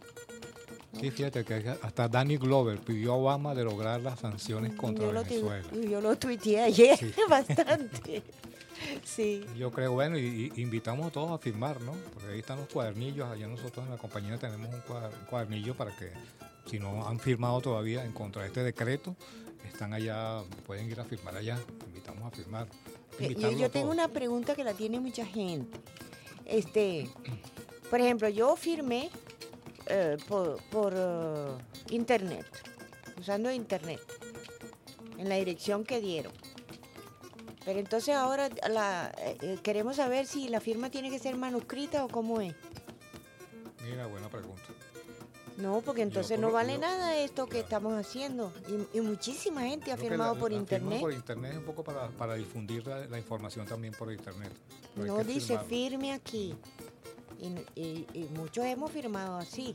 Sí, fíjate que hasta Danny Glover pidió a Obama de lograr las sanciones contra yo Venezuela. Lo yo lo tuiteé ayer, sí. Bastante. Sí. Yo creo, bueno, y, y invitamos a todos a firmar, ¿no? Porque ahí están los cuadernillos, allá nosotros en la compañía tenemos un cuadernillo para que, si no han firmado todavía en contra de este decreto, están allá, pueden ir a firmar allá, invitamos a firmar. Yo, yo tengo una pregunta que la tiene mucha gente. Este, por ejemplo, yo firmé eh, por, por uh, internet, usando internet, en la dirección que dieron. Pero entonces ahora la, eh, queremos saber si la firma tiene que ser manuscrita o cómo es. Mira, buena pregunta. No, porque entonces yo, no vale yo, nada esto que claro. estamos haciendo. Y, y muchísima gente ha Creo firmado la, por la internet. Firma por internet es un poco para, para difundir la, la información también por internet. Pero no dice firmarlo. Firme aquí. Y, y, y muchos hemos firmado así.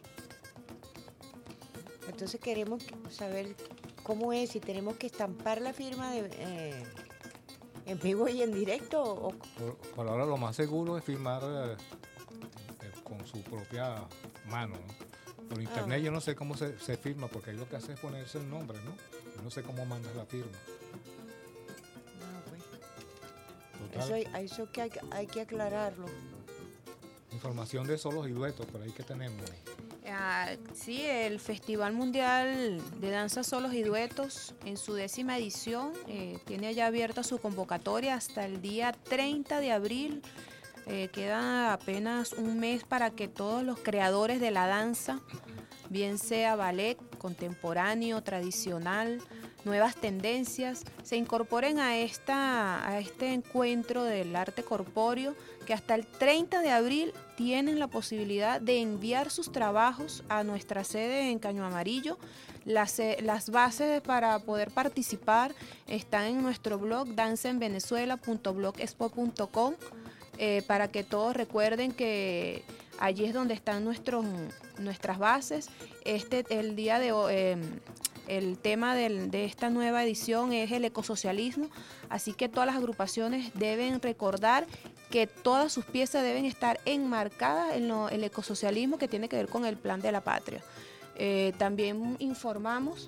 Entonces queremos saber cómo es, si tenemos que estampar la firma de, eh, en vivo y en directo. O... Por, por ahora lo más seguro es firmar eh, eh, con su propia mano, ¿no? Por internet ah. yo no sé cómo se, se firma, porque ahí lo que hace es ponerse el nombre, ¿no? Yo no sé cómo mandas la firma. Ah, pues. Eso, hay, eso que hay, hay que aclararlo. Información de solos y duetos, por ahí que tenemos. Ah, sí, el Festival Mundial de Danza Solos y Duetos, en su décima edición, eh, tiene ya abierta su convocatoria hasta el día treinta de abril. Eh, queda apenas un mes para que todos los creadores de la danza, bien sea ballet, contemporáneo, tradicional, nuevas tendencias, se incorporen a, esta, a este encuentro del arte corpóreo, que hasta el treinta de abril tienen la posibilidad de enviar sus trabajos a nuestra sede en Caño Amarillo. Las, las bases para poder participar están en nuestro blog danza en venezuela punto blogspot punto com. Eh, para que todos recuerden que allí es donde están nuestros, nuestras bases. Este, el día de eh, el tema del, de esta nueva edición es el ecosocialismo, así que todas las agrupaciones deben recordar que todas sus piezas deben estar enmarcadas en lo, el ecosocialismo, que tiene que ver con el plan de la patria. Eh, también informamos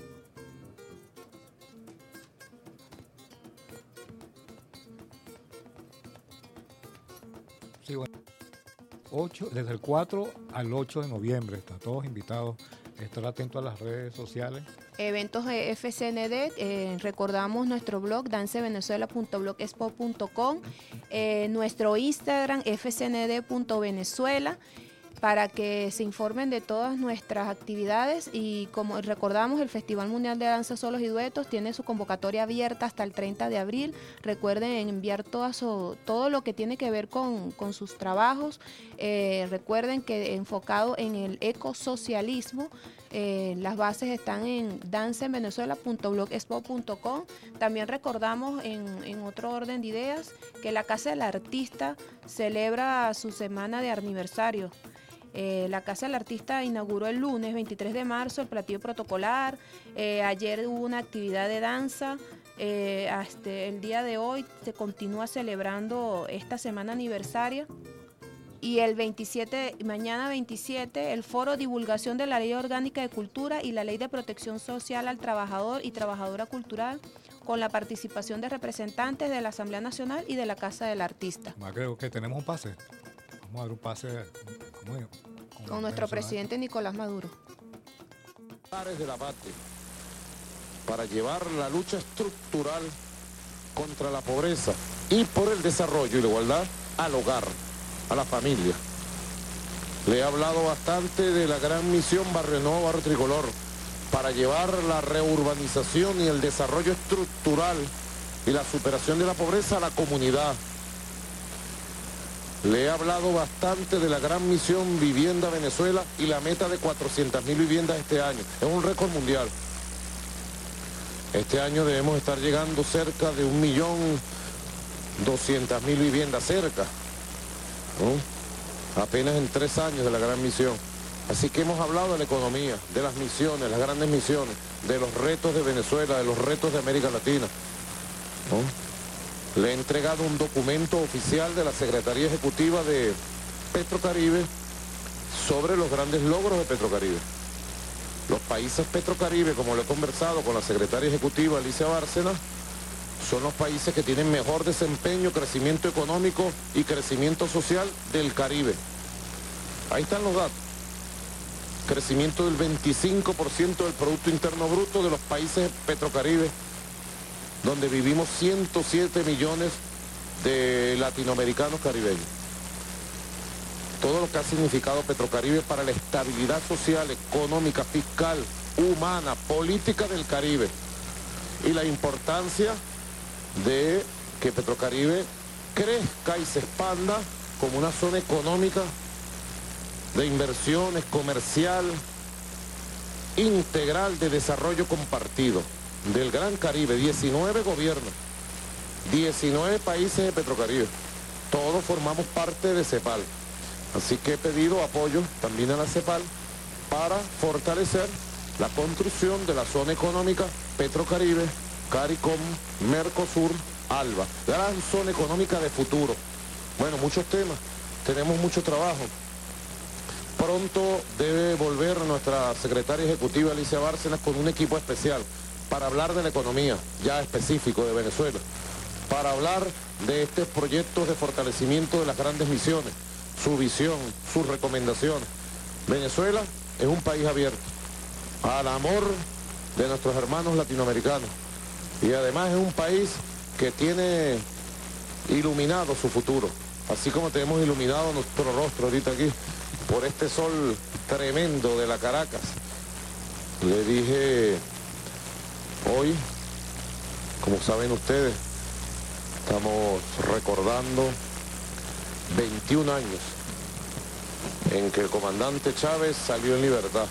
Sí, bueno. ocho, desde el cuatro al ocho de noviembre, están todos invitados. Estar atentos a las redes sociales. Eventos de F C N D, eh, recordamos nuestro blog danza venezuela punto blogspot punto com, eh, nuestro Instagram f c n d punto venezuela. para que se informen de todas nuestras actividades y como recordamos, el Festival Mundial de Danza Solos y Duetos tiene su convocatoria abierta hasta el treinta de abril. Recuerden enviar todo, su, todo lo que tiene que ver con, con sus trabajos. Eh, recuerden que enfocado en el ecosocialismo. Eh, las bases están en danza en venezuela punto blogspot punto com. También recordamos en, en otro orden de ideas que la Casa del Artista celebra su semana de aniversario. Eh, la Casa del Artista inauguró el lunes veintitrés de marzo el platillo protocolar. Eh, ayer hubo una actividad de danza. Eh, hasta el día de hoy se continúa celebrando esta semana aniversaria. Y el veintisiete, mañana veintisiete, el foro Divulgación de la Ley Orgánica de Cultura y la Ley de Protección Social al Trabajador y Trabajadora Cultural, con la participación de representantes de la Asamblea Nacional y de la Casa del Artista. Creo que tenemos un pase. Vamos a dar un pase ¿cómo es? Con, con nuestro presidente Nicolás Maduro. De la patria, para llevar la lucha estructural contra la pobreza y por el desarrollo y la igualdad al hogar, a la familia. Le he hablado bastante de la gran misión Barrio Nuevo, Barrio Tricolor, para llevar la reurbanización y el desarrollo estructural y la superación de la pobreza a la comunidad. Le he hablado bastante de la gran misión Vivienda Venezuela y la meta de cuatrocientas mil viviendas este año. Es un récord mundial. Este año debemos estar llegando cerca de un millón doscientas mil viviendas cerca, ¿no? Apenas en tres años de la gran misión. Así que hemos hablado de la economía, de las misiones, las grandes misiones, de los retos de Venezuela, de los retos de América Latina, ¿no? Le he entregado un documento oficial de la Secretaría Ejecutiva de Petrocaribe sobre los grandes logros de Petrocaribe. Los países Petrocaribe, como lo he conversado con la Secretaria Ejecutiva Alicia Bárcena, son los países que tienen mejor desempeño, crecimiento económico y crecimiento social del Caribe. Ahí están los datos. Crecimiento del veinticinco por ciento del Producto Interno Bruto de los países Petrocaribe, donde vivimos ciento siete millones de latinoamericanos caribeños. Todo lo que ha significado Petrocaribe para la estabilidad social, económica, fiscal, humana, política del Caribe. Y la importancia de que Petrocaribe crezca y se expanda como una zona económica de inversiones, comercial, integral, de desarrollo compartido del Gran Caribe. diecinueve gobiernos, diecinueve países de Petrocaribe, todos formamos parte de CEPAL. Así que he pedido apoyo también a la CEPAL para fortalecer la construcción de la zona económica Petrocaribe, CARICOM, Mercosur, ALBA, gran zona económica de futuro. Bueno, muchos temas, tenemos mucho trabajo. Pronto debe volver nuestra secretaria ejecutiva Alicia Bárcenas con un equipo especial para hablar de la economía ya específico de Venezuela, para hablar de estos proyectos de fortalecimiento de las grandes misiones, su visión, sus recomendaciones. Venezuela es un país abierto al amor de nuestros hermanos latinoamericanos y además es un país que tiene iluminado su futuro, así como tenemos iluminado nuestro rostro ahorita aquí por este sol tremendo de la Caracas. Le dije hoy, como saben ustedes, estamos recordando veintiún años en que el comandante Chávez salió en libertad.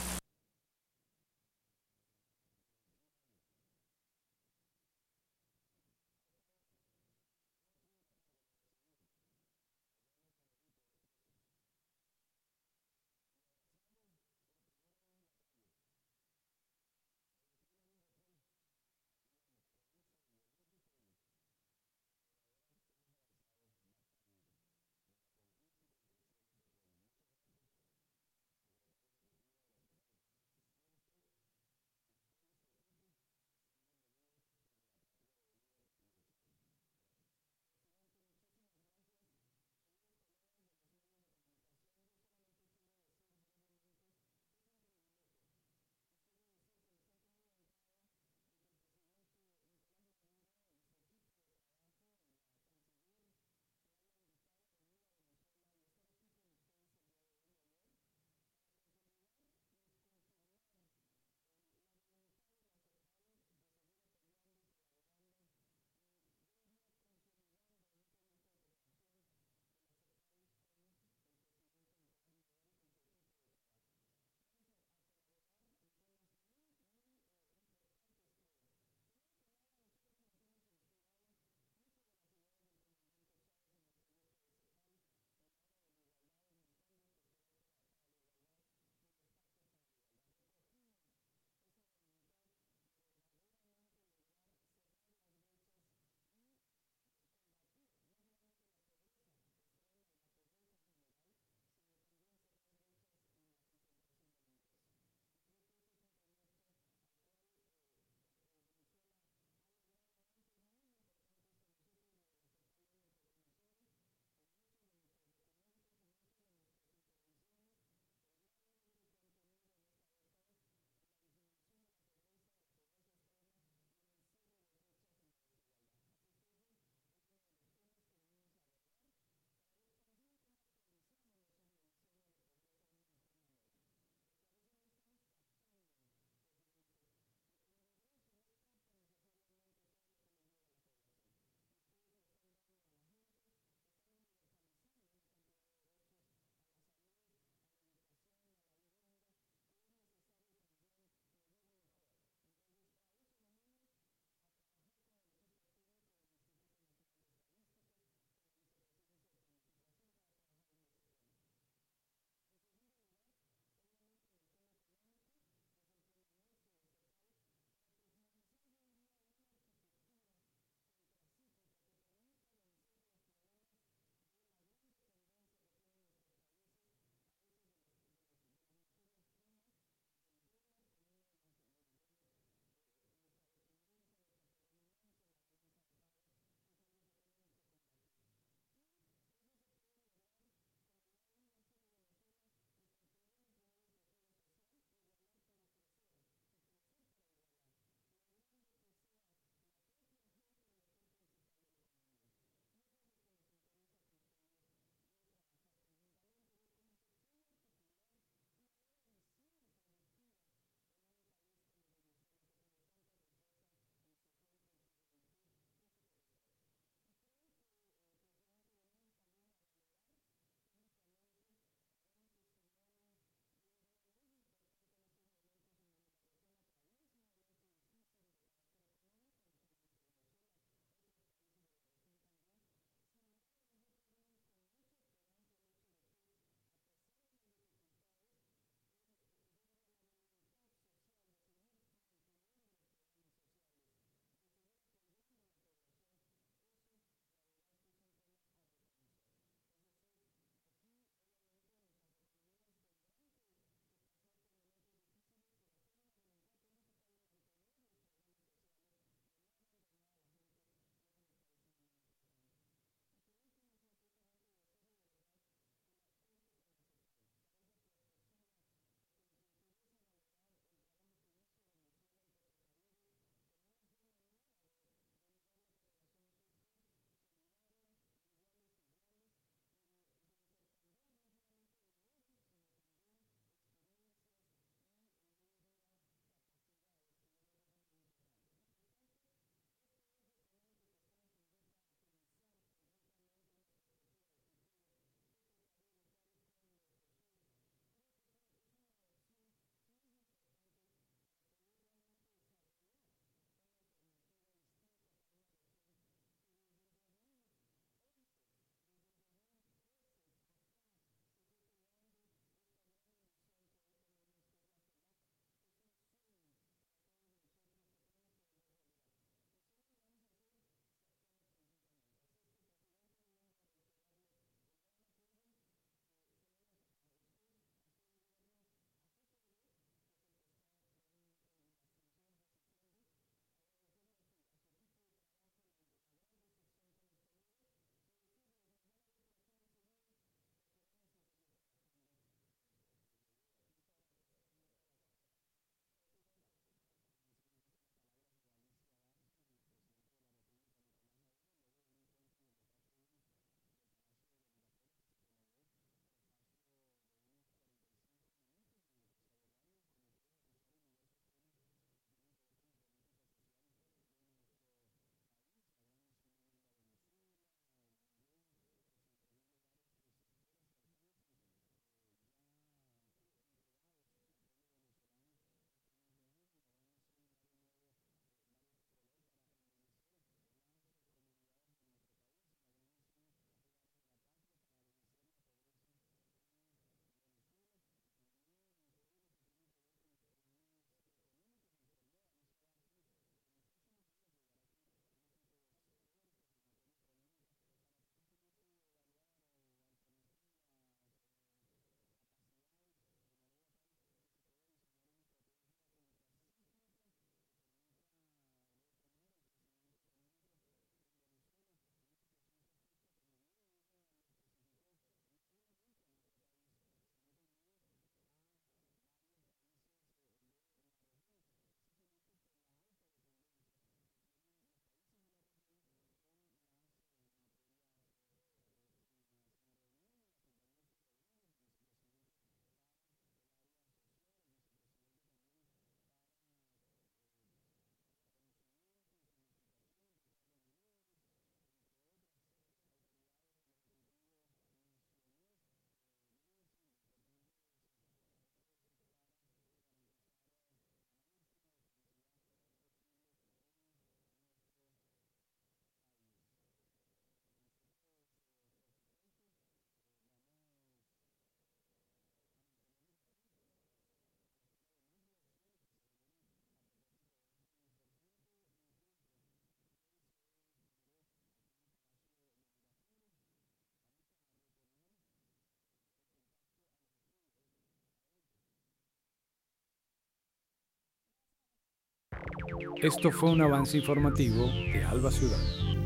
Esto fue un avance informativo de Alba Ciudad.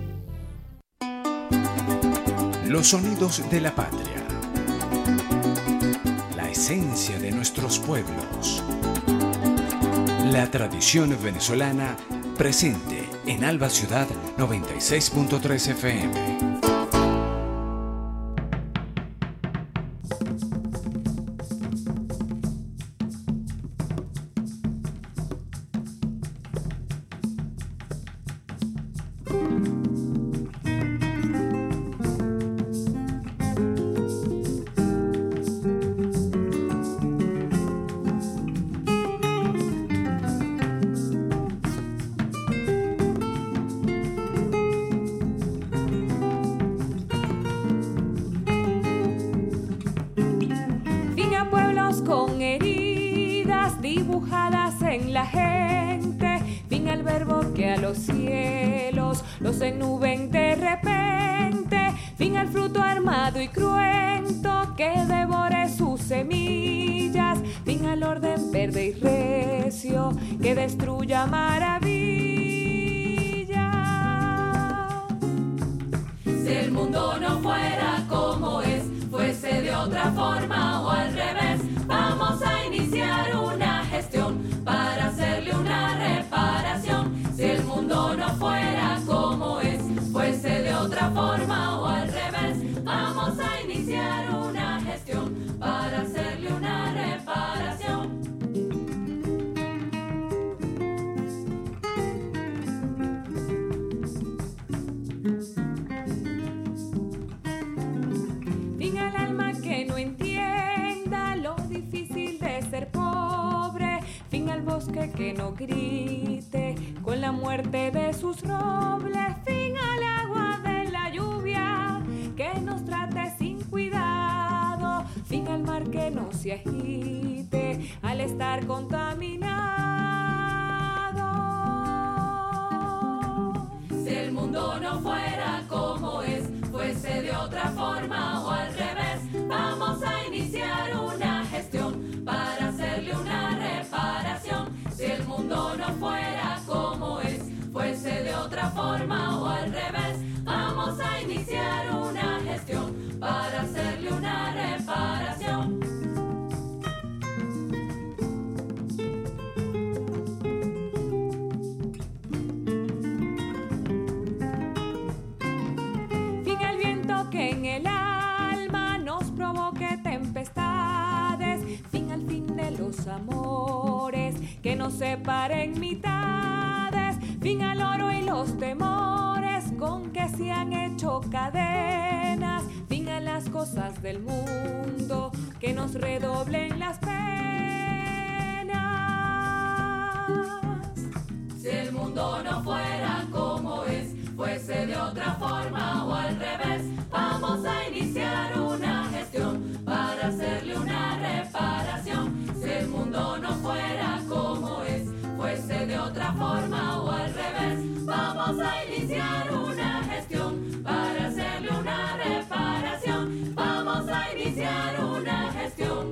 Los sonidos de la patria. La esencia de nuestros pueblos. La tradición venezolana presente en Alba Ciudad noventa y seis punto tres F M. Que destruya maravilla. Si el mundo no fuera como es, fuese de otra forma o al revés, vamos a iniciar una gestión para hacerle una reparación. Si el mundo no fuera como es, fuese de otra forma o al revés, vamos a iniciar una gestión para hacerle una reparación. Que no grite con la muerte de sus robles, fin al agua de la lluvia que nos trate sin cuidado, fin al mar que no se agite al estar contaminado. Si el mundo no fuera como es, fuese de otra forma o al revés, vamos a iniciar una gestión para hacerle una reparación. Si el mundo no fuera como es, fuese de otra forma o al revés, vamos a iniciar una gestión para hacerle una reparación. Fin al viento que en el alma nos provoque tempestades, fin al fin de los amores que nos separen mitades, fin al oro y los temores con que se han hecho cadenas, fin a las cosas del mundo que nos redoblen las penas. Si el mundo no fuera como es, fuese de otra forma o al revés, vamos a iniciar una gestión para hacerle una reparación. Si el mundo no fuera como es, fuese de otra forma o al revés, vamos a iniciar una gestión para hacerle una reparación. Vamos a iniciar una gestión.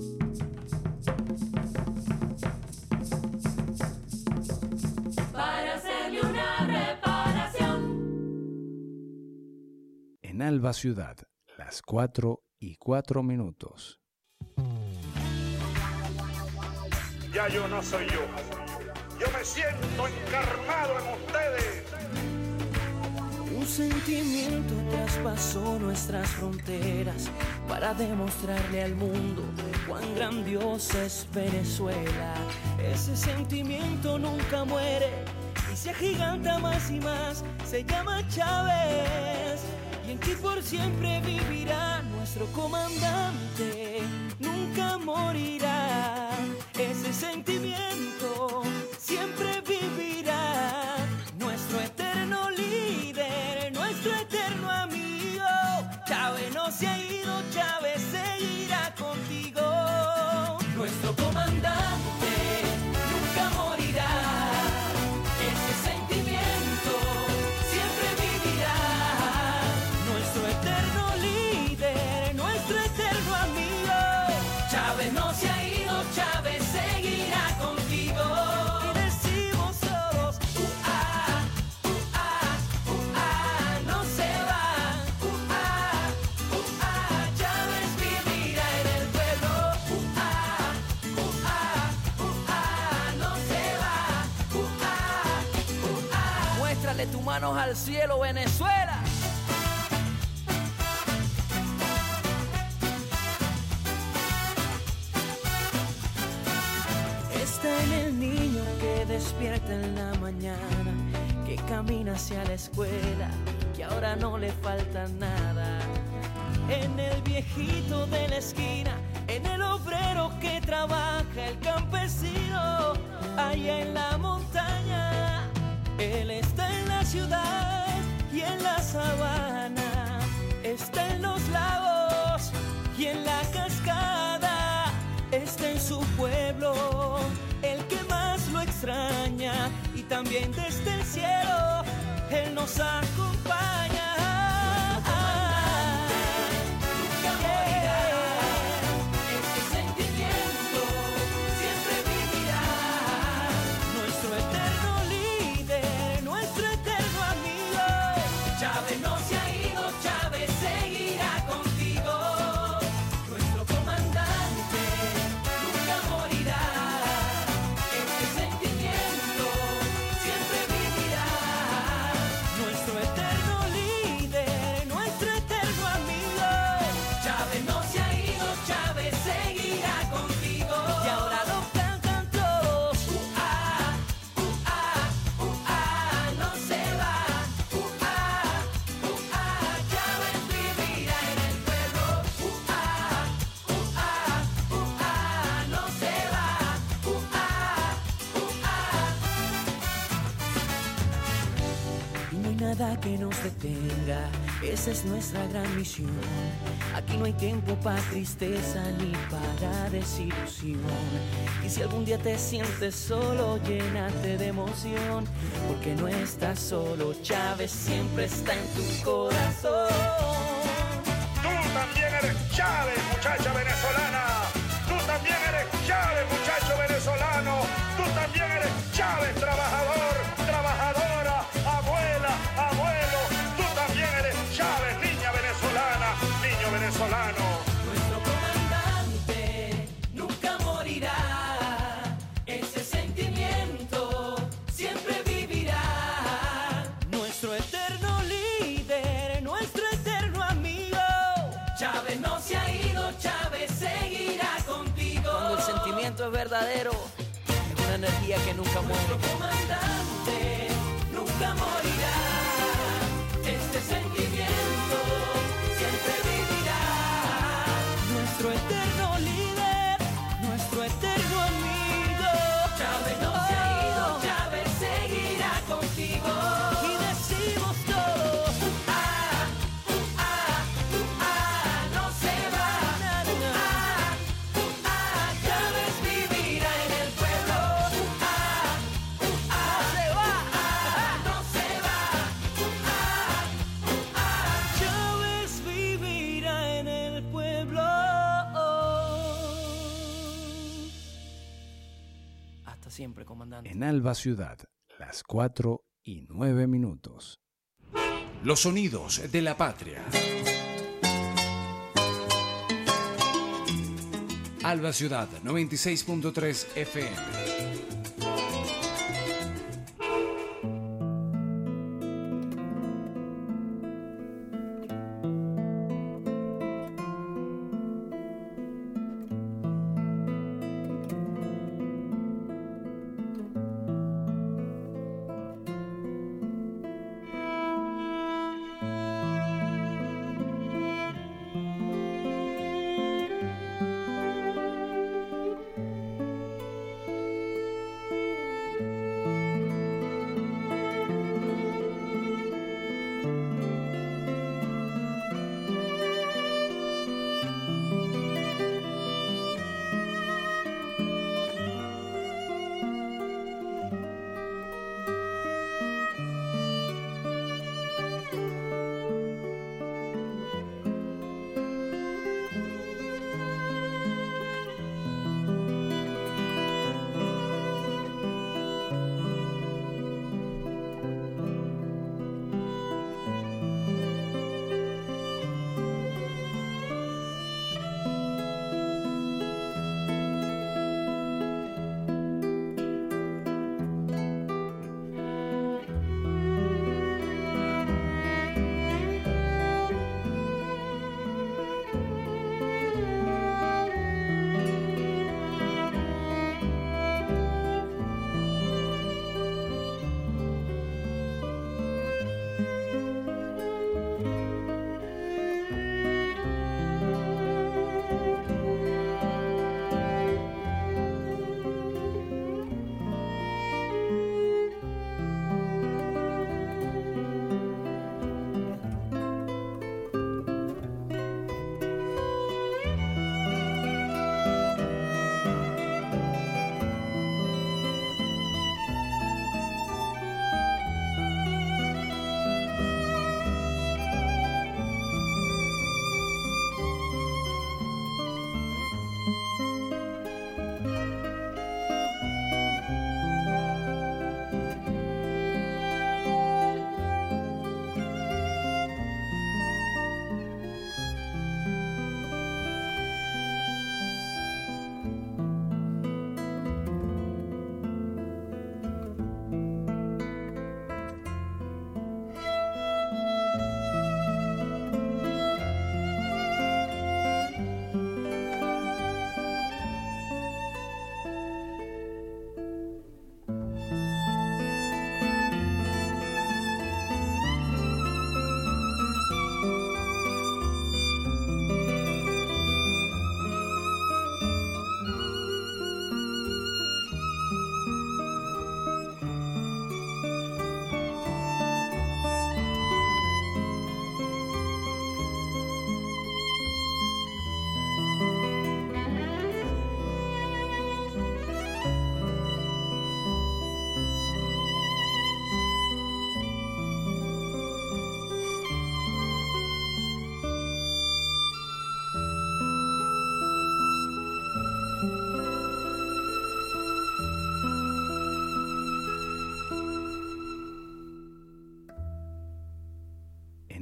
Para hacerle una reparación. En Alba Ciudad, las cuatro y cuatro minutos. Ya yo no soy yo. Yo me siento encarnado en ustedes. Un sentimiento traspasó nuestras fronteras para demostrarle al mundo cuán grandiosa es Venezuela. Ese sentimiento nunca muere y se agiganta más y más. Se llama Chávez y en ti por siempre vivirá nuestro comandante. Nunca morirá. Ese sentimiento siempre vivirá. Nuestro eterno líder, nuestro eterno amigo. Chávez no se ha ido, Chávez seguirá contigo. Nuestro comandante nunca morirá. Ese sentimiento siempre vivirá. Nuestro eterno líder, nuestro eterno amigo. Chávez no se ha ido, Chávez seguirá contigo. manos al cielo, Venezuela. Está en el niño que despierta en la mañana, que camina hacia la escuela, que ahora no le falta nada. En el viejito de la esquina, en el obrero que trabaja, el campesino allá en la montaña. Él está en la ciudad y en la sabana, está en los lagos y en la cascada, está en su pueblo, el que más lo extraña, y también desde el cielo Él nos acompaña. Nada que nos detenga, esa es nuestra gran misión. Aquí no hay tiempo para tristeza ni para desilusión. Y si algún día te sientes solo, llénate de emoción, porque no estás solo, Chávez siempre está en tu corazón. Tú también eres Chávez, muchacha venezolana. Tú también eres Chávez, muchacho venezolano. Tú también eres Chávez, trabajador, trabajadora, abuela, abuelo. Tú también eres Chávez, niña venezolana, niño venezolano. Nuestro comandante nunca morirá, ese sentimiento siempre vivirá. Nuestro eterno líder, nuestro eterno amigo. Chávez no se ha ido, Chávez seguirá contigo. Cuando el sentimiento es verdadero, es una energía que nunca muere. Nuestro comandante nunca morirá, este sentimiento siempre vivirá. Nuestro eterno líder, nuestro eterno amigo. Chávez no se ha ido, Chávez seguirá contigo. Y decimos todos, ah, ah, ah, no se va. Ah, ah, Chávez vivirá en el pueblo. Ah, ah, no se va. Ah, no se va. Ah, ah, Chávez vivirá en el pueblo. Hasta siempre, comandante. En Alba Ciudad, las cuatro y nueve minutos. Los sonidos de la patria. Alba Ciudad, noventa y seis punto tres F M.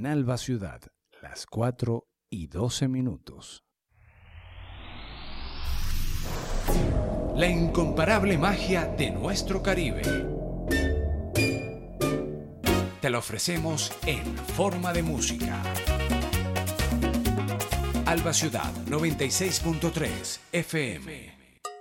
en Alba Ciudad, las cuatro y doce minutos. La incomparable magia de nuestro Caribe. Te la ofrecemos en forma de música. Alba Ciudad noventa y seis punto tres F M.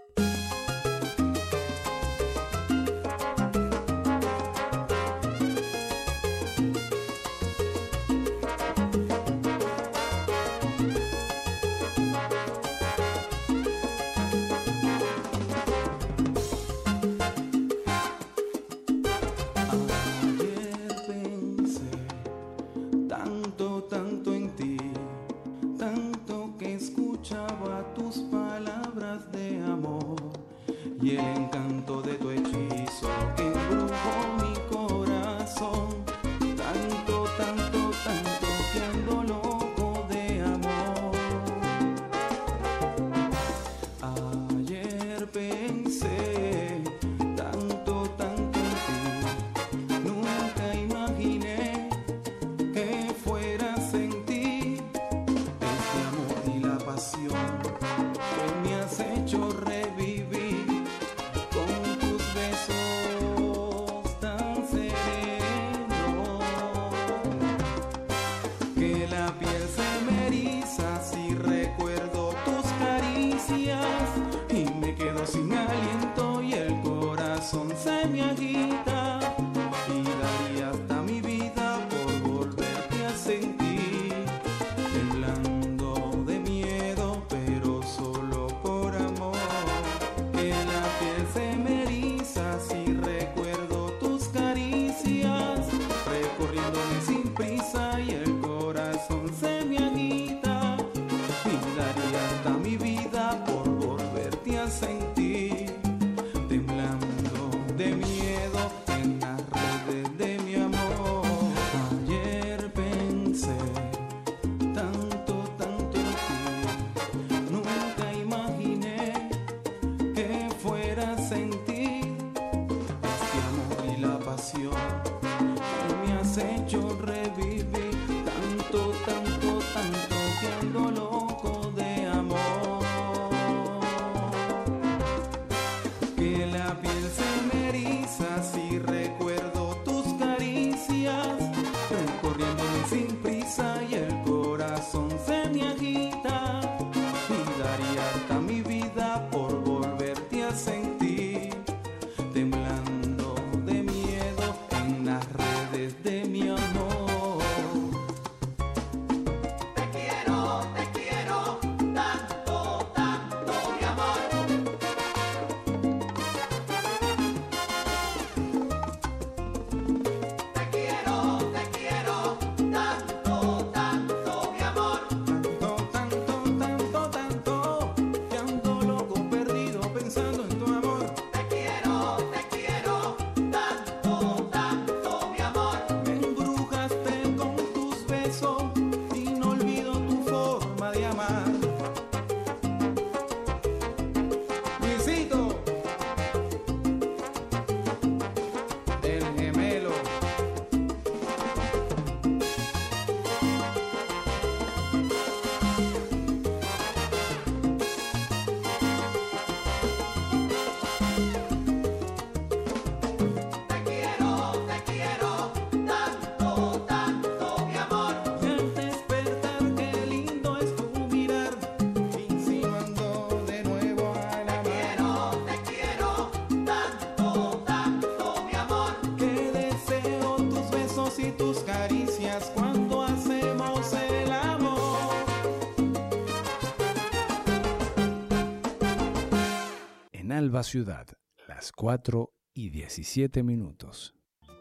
Alba Ciudad, las cuatro y diecisiete minutos.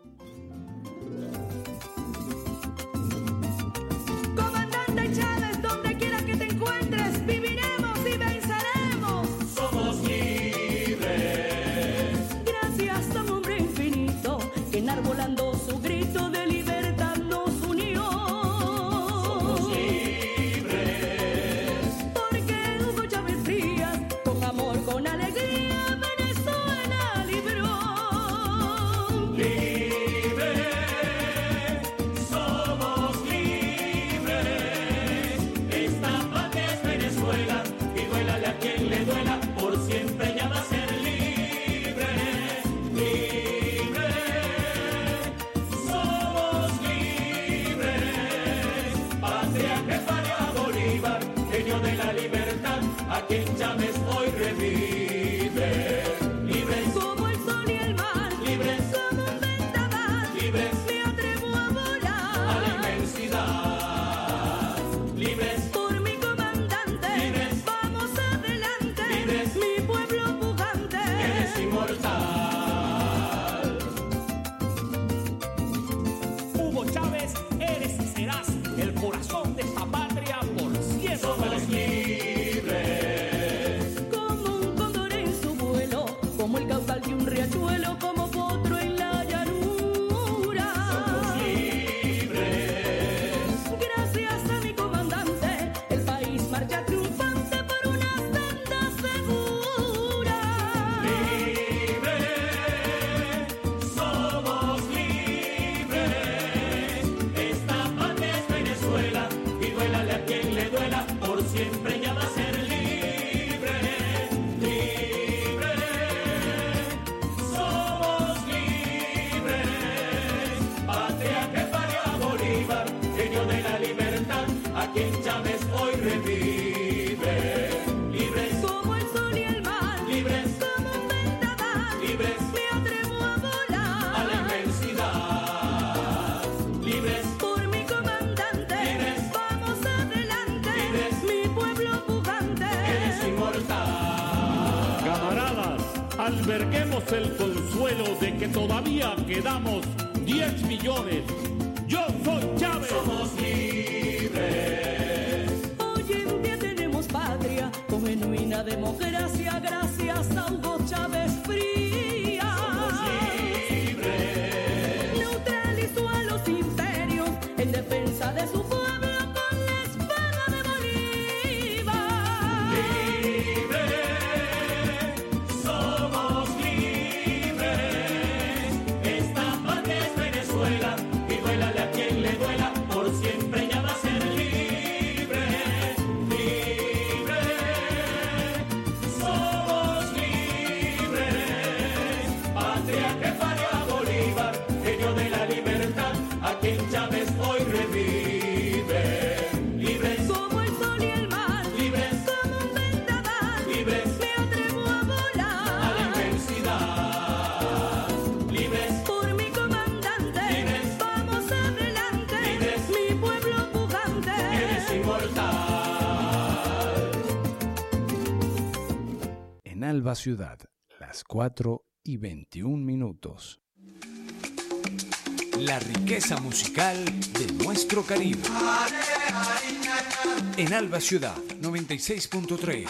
Comandante Chávez, donde quiera que te encuentres, viviremos y venceremos. Somos libres. Gracias a un hombre infinito que enarbolando su grito de libertad nos unió. Somos libres. Porque Hugo Chávez Frías, con amor, con alegría, Venezuela libró. Libres. alberguemos el consuelo de que todavía quedamos diez millones. Yo soy Chávez. Somos libres. Hoy en día tenemos patria con genuina democracia gracias a Hugo Chávez Frías. Somos libres. Neutralizó a los imperios en defensa de su pueblo. Alba Ciudad, las cuatro y veintiún minutos. La riqueza musical de nuestro Caribe. En Alba Ciudad, noventa y seis punto tres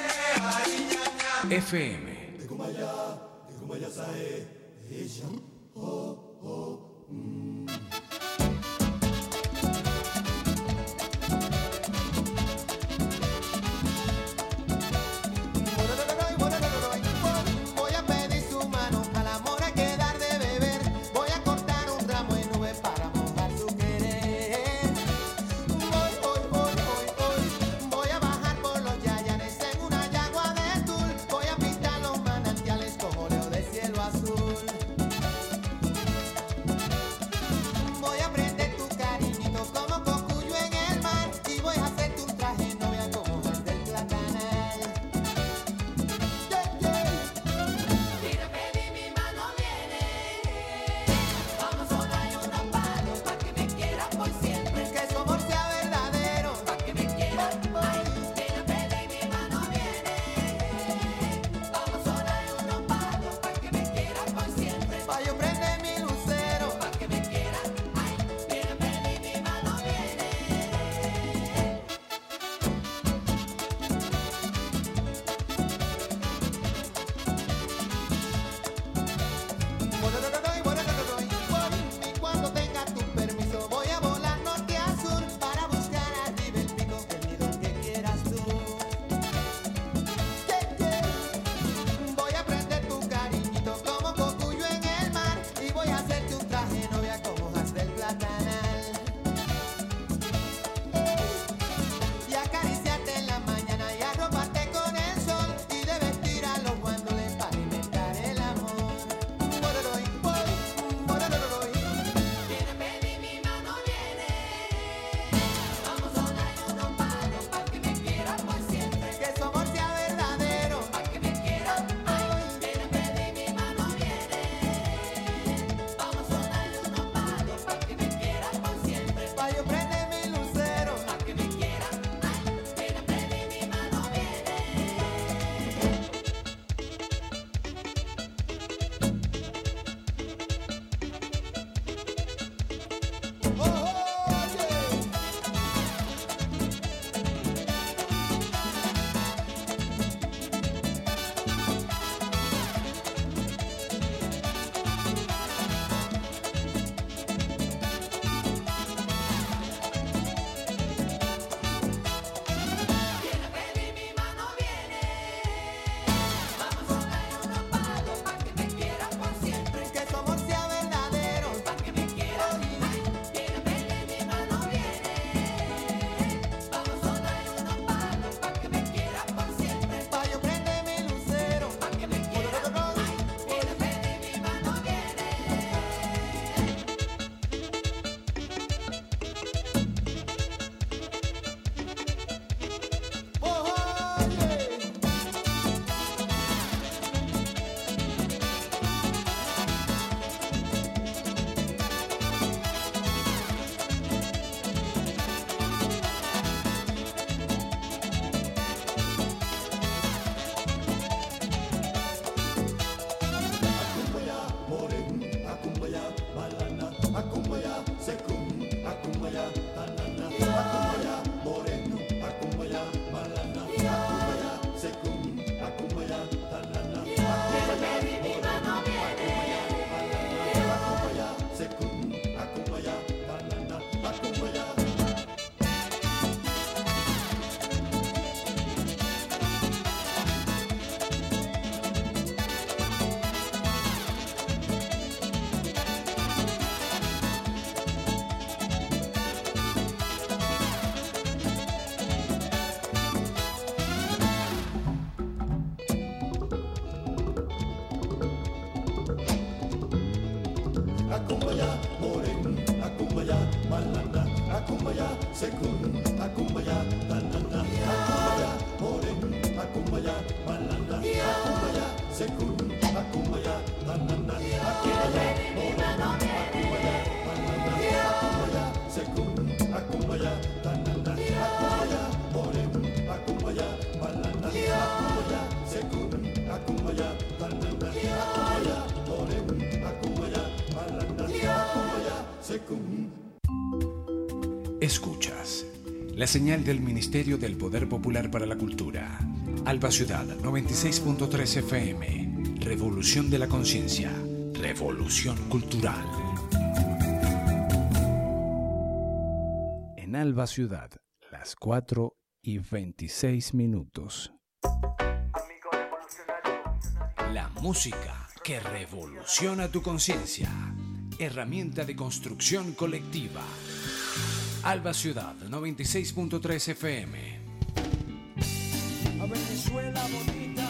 F M. Escuchas la señal del Ministerio del Poder Popular para la Cultura. Alba Ciudad noventa y seis punto tres F M. Revolución de la conciencia. Revolución cultural. En Alba Ciudad, las cuatro y veintiséis minutos. La música que revoluciona tu conciencia. Herramienta de construcción colectiva. Alba Ciudad noventa y seis punto tres F M. A Venezuela bonita.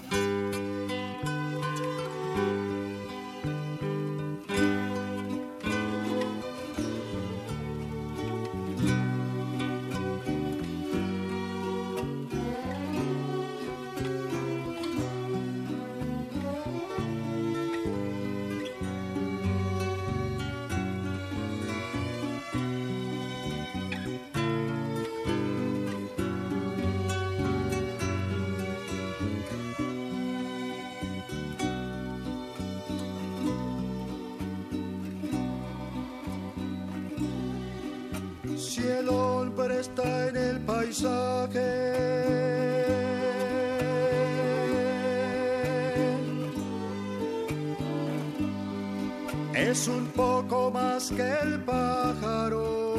Si el hombre está en el paisaje, es un poco más que el pájaro.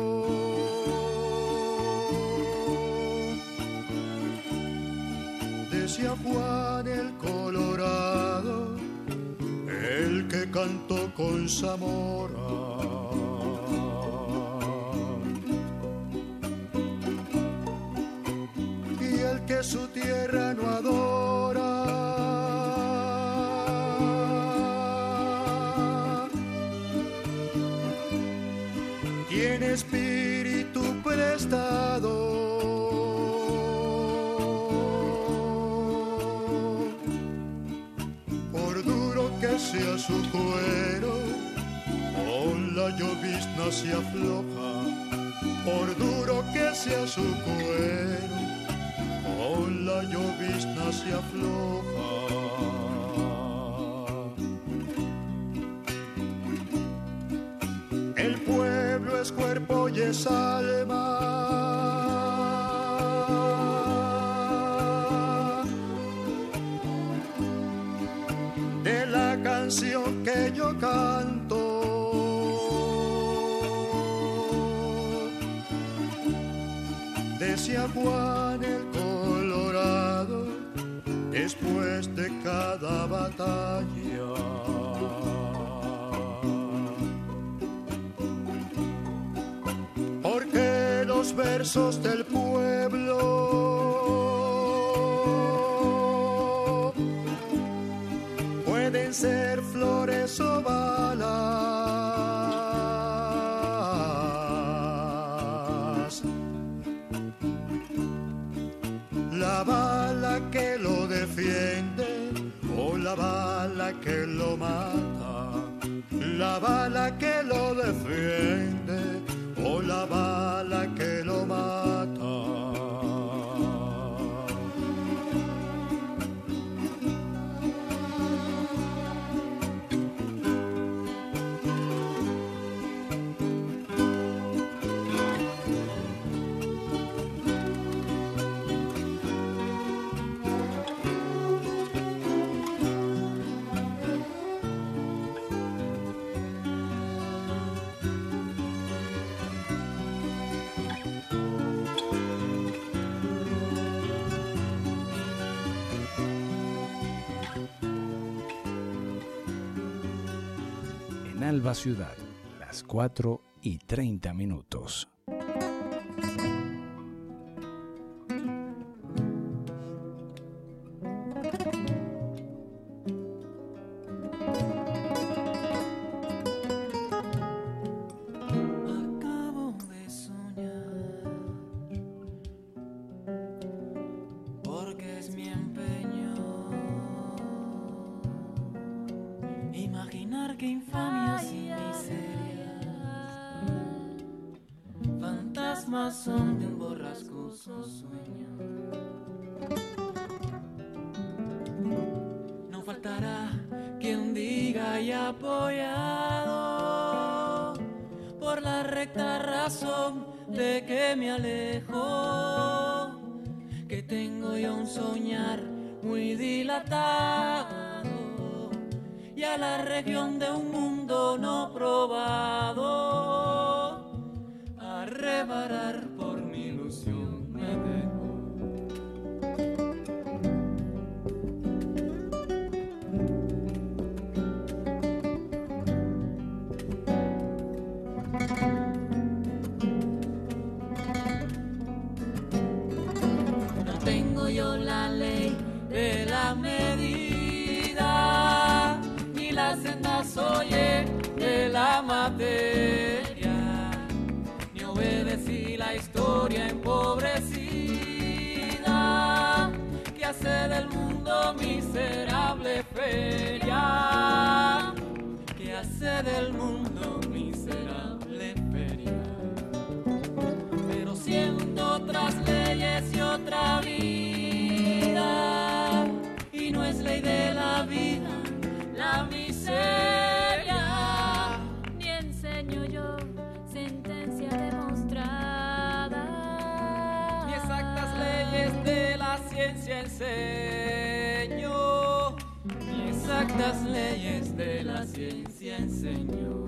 Decía Juan el Colorado, el que cantó con Zamora. Que su tierra no adora, tiene espíritu prestado. Por duro que sea su cuero, con la llovizna se afloja. Por duro que sea su cuero, con la llovizna se afloja. El pueblo es cuerpo y es alma de la canción que yo canto. Decía Juan el Colorado después de cada batalla. Porque los versos del pueblo pueden ser flores o balas. La bala que lo defiende o la bala que lo mata. La bala que lo defiende o la bala que lo mata. Alba Ciudad, las cuatro y treinta minutos. Son de un borrascoso sueño. No faltará quien diga y apoyado por la recta razón de que me alejo, que tengo yo un soñar muy dilatado y a la región de un mundo no probado. A reparar por mi ilusión me dejo. No tengo yo la ley de la medida, ni la senda oye de la materia. Obedecí la historia empobrecida que hace del mundo miserable feria, que hace del mundo miserable feria. Pero siento otras leyes y otra vida, y no es ley de la vida la miseria, ni enseño yo sentencia demostrada, ni exactas leyes de la ciencia enseño, ni exactas leyes de la ciencia enseño.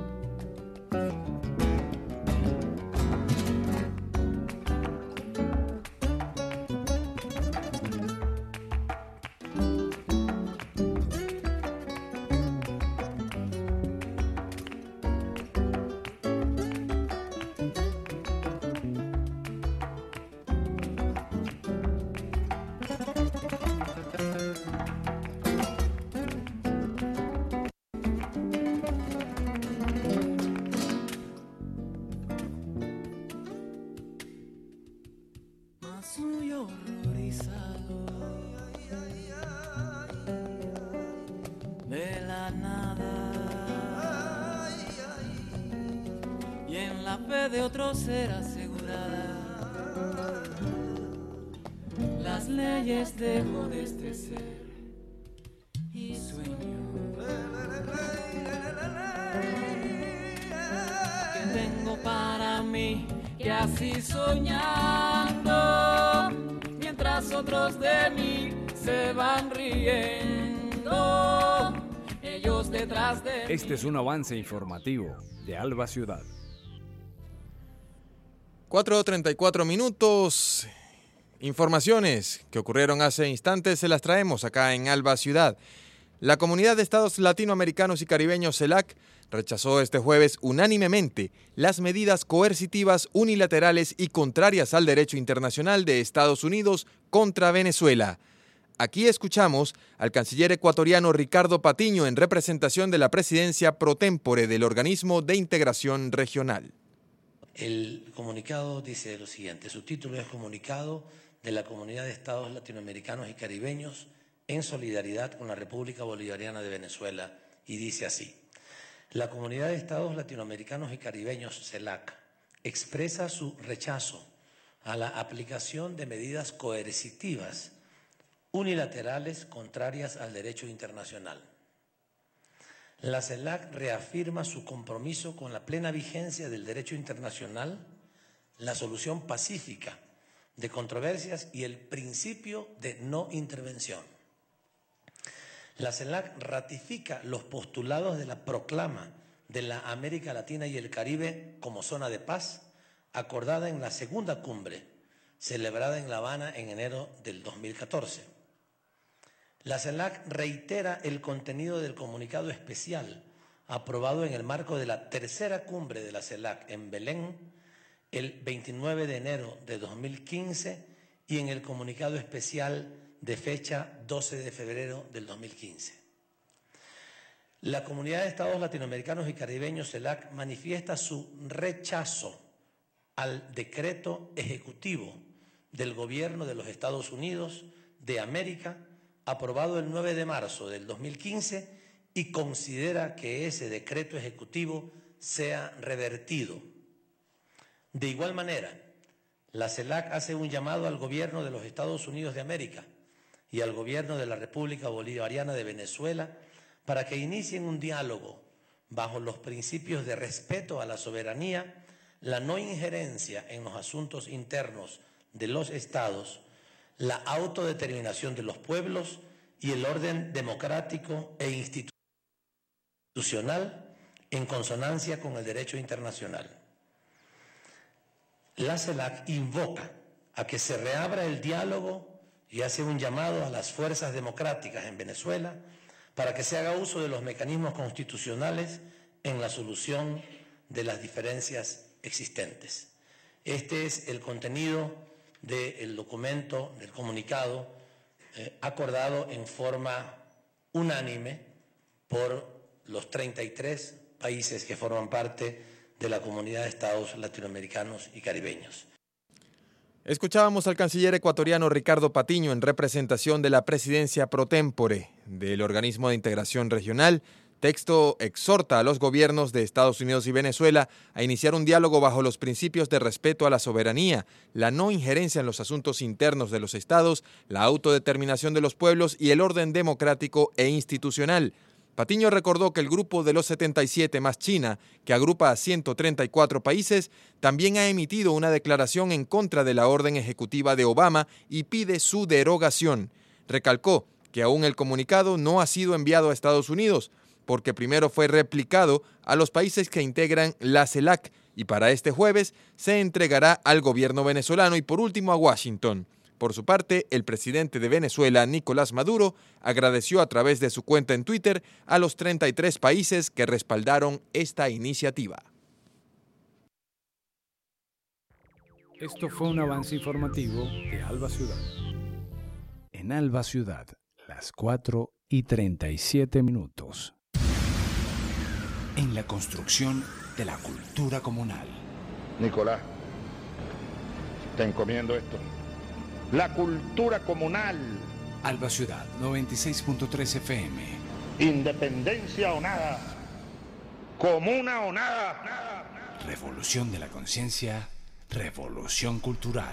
Muy horrorizado de la nada y en la fe de otro ser asegurada, las leyes dejo de este ser y sueño que tengo para mí, que así soñando, mientras otros de mí se van riendo, ellos detrás de mí. Este es un avance informativo de Alba Ciudad. cuatro treinta y cuatro minutos. Informaciones que ocurrieron hace instantes se las traemos acá en Alba Ciudad. La Comunidad de Estados Latinoamericanos y Caribeños, CELAC, rechazó este jueves unánimemente las medidas coercitivas unilaterales y contrarias al derecho internacional de Estados Unidos contra Venezuela. Aquí escuchamos al canciller ecuatoriano Ricardo Patiño en representación de la presidencia pro tempore del Organismo de Integración Regional. El comunicado dice lo siguiente, su título es Comunicado de la Comunidad de Estados Latinoamericanos y Caribeños en solidaridad con la República Bolivariana de Venezuela, y dice así: la Comunidad de Estados Latinoamericanos y Caribeños, CELAC, expresa su rechazo a la aplicación de medidas coercitivas unilaterales contrarias al derecho internacional. La CELAC reafirma su compromiso con la plena vigencia del derecho internacional, la solución pacífica de controversias y el principio de no intervención. La CELAC ratifica los postulados de la proclama de la América Latina y el Caribe como zona de paz, acordada en la segunda cumbre, celebrada en La Habana en enero del dos mil catorce. La CELAC reitera el contenido del comunicado especial aprobado en el marco de la tercera cumbre de la CELAC en Belén el veintinueve de enero de dos mil quince y en el comunicado especial de fecha doce de febrero del dos mil quince. La Comunidad de Estados Latinoamericanos y Caribeños, CELAC, manifiesta su rechazo al decreto ejecutivo del Gobierno de los Estados Unidos de América, aprobado el nueve de marzo del dos mil quince, y considera que ese decreto ejecutivo sea revertido. De igual manera, la CELAC hace un llamado al Gobierno de los Estados Unidos de América y al Gobierno de la República Bolivariana de Venezuela para que inicien un diálogo bajo los principios de respeto a la soberanía, la no injerencia en los asuntos internos de los estados, la autodeterminación de los pueblos y el orden democrático e institucional en consonancia con el derecho internacional. La CELAC invoca a que se reabra el diálogo y hace un llamado a las fuerzas democráticas en Venezuela para que se haga uso de los mecanismos constitucionales en la solución de las diferencias existentes. Este es el contenido del documento, del comunicado, eh, acordado en forma unánime por los treinta y tres países que forman parte de la Comunidad de Estados Latinoamericanos y Caribeños. Escuchábamos al canciller ecuatoriano Ricardo Patiño en representación de la presidencia pro tempore del Organismo de Integración Regional. Texto exhorta a los gobiernos de Estados Unidos y Venezuela a iniciar un diálogo bajo los principios de respeto a la soberanía, la no injerencia en los asuntos internos de los estados, la autodeterminación de los pueblos y el orden democrático e institucional. Patiño recordó que el grupo de los setenta y siete más China, que agrupa a ciento treinta y cuatro países, también ha emitido una declaración en contra de la orden ejecutiva de Obama y pide su derogación. Recalcó que aún el comunicado no ha sido enviado a Estados Unidos, porque primero fue replicado a los países que integran la CELAC y para este jueves se entregará al gobierno venezolano y por último a Washington. Por su parte, el presidente de Venezuela, Nicolás Maduro, agradeció a través de su cuenta en Twitter a los treinta y tres países que respaldaron esta iniciativa. Esto fue un avance informativo de Alba Ciudad. En Alba Ciudad, las cuatro y treinta y siete minutos. En la construcción de la cultura comunal. Nicolás, te encomiendo esto. La cultura comunal. Alba Ciudad, noventa y seis punto tres F M. Independencia o nada. Comuna o nada. nada. Revolución de la conciencia, revolución cultural.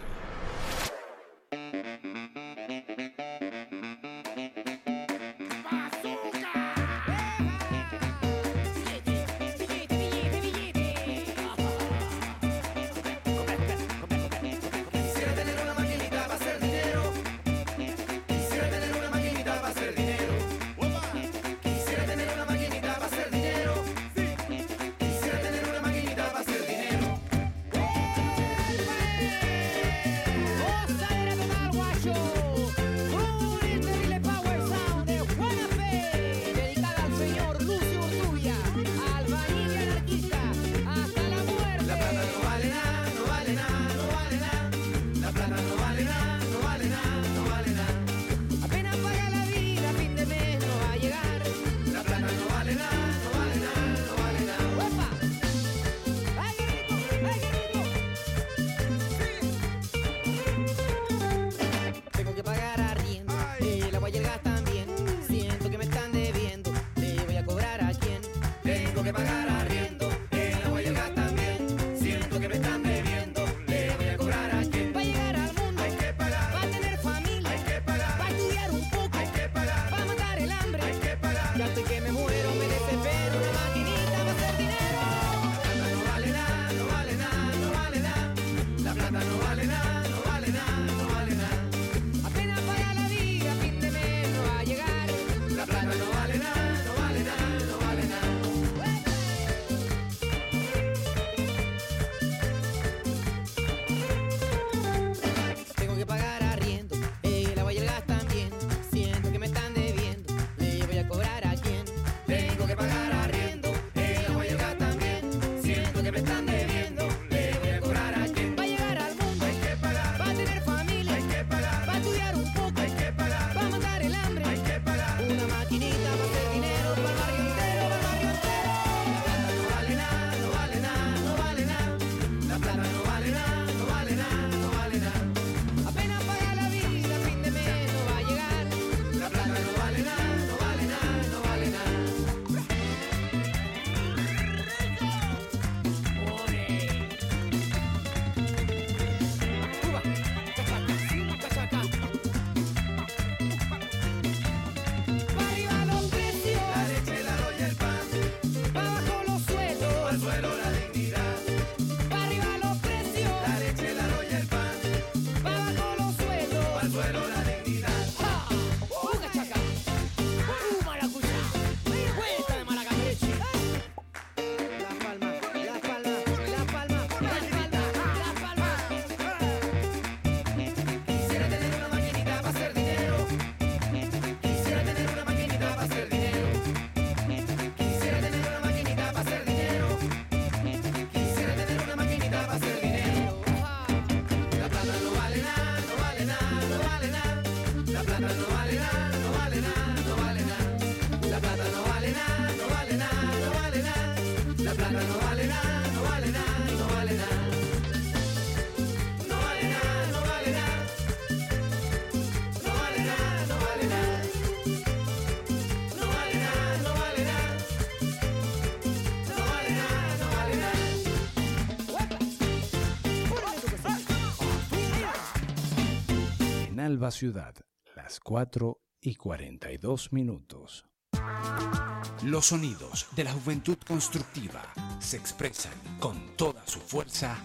Alba Ciudad, las cuatro y cuarenta y dos minutos. Los sonidos de la juventud constructiva se expresan con toda su fuerza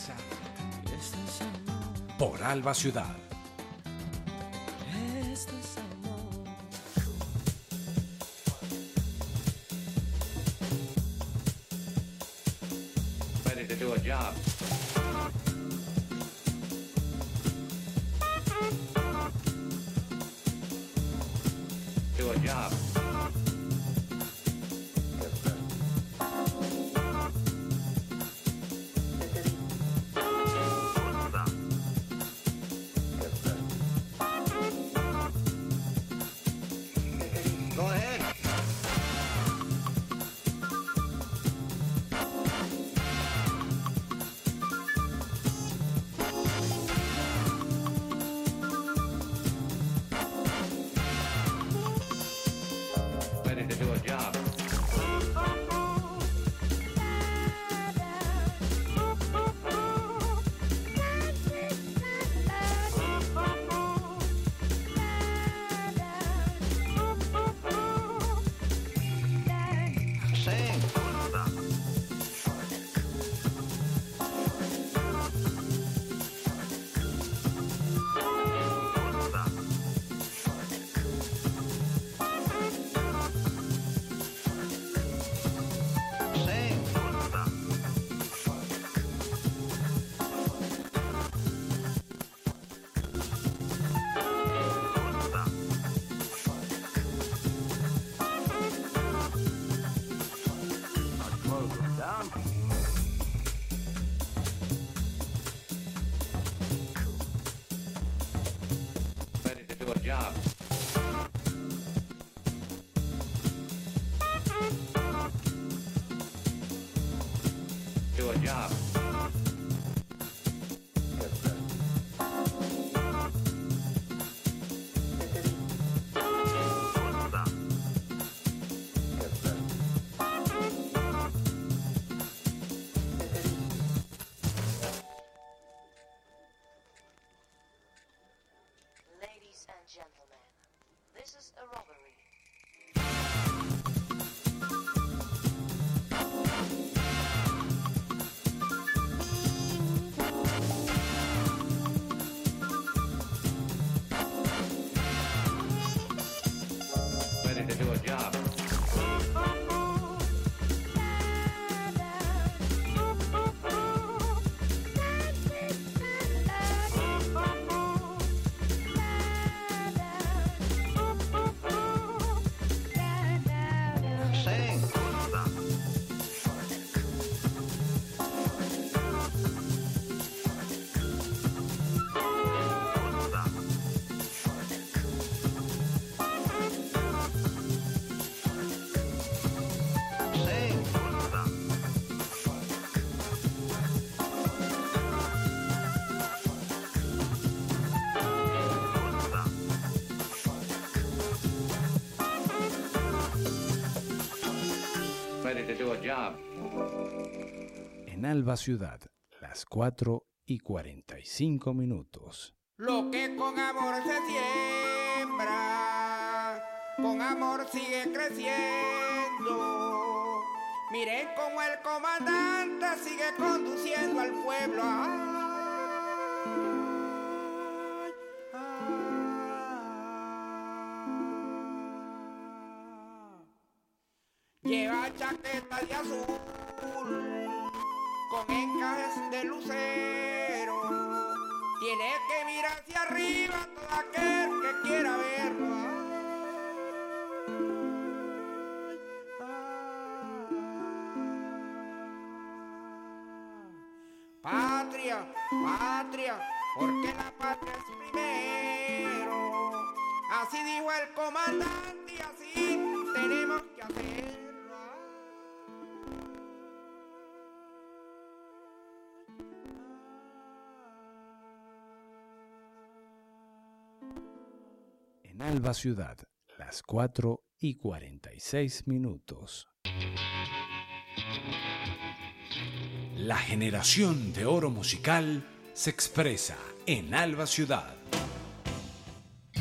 por Alba Ciudad. Ready to do a job. Do a job. Go ahead. Ready to do a job. Sing. Sing. Close them down. Ready to do a job. Do a job. Ladies and gentlemen, this is a robbery. Ready to do a job. Sing. Sing. Ready to do a job. En Alba Ciudad, las cuatro y cuarenta y cinco minutos. Lo que con amor se siembra, con amor sigue creciendo. Miren cómo el comandante sigue conduciendo al pueblo. Ay, ay. Lleva chaqueta de azul con encajes de lucero. Tiene que mirar hacia arriba todo aquel que quiera verlo. Patria, patria, porque la patria es primero. Así dijo el comandante y así tenemos que hacerlo. En Alba Ciudad, las cuatro y cuarenta y seis minutos. La generación de oro musical se expresa en Alba Ciudad.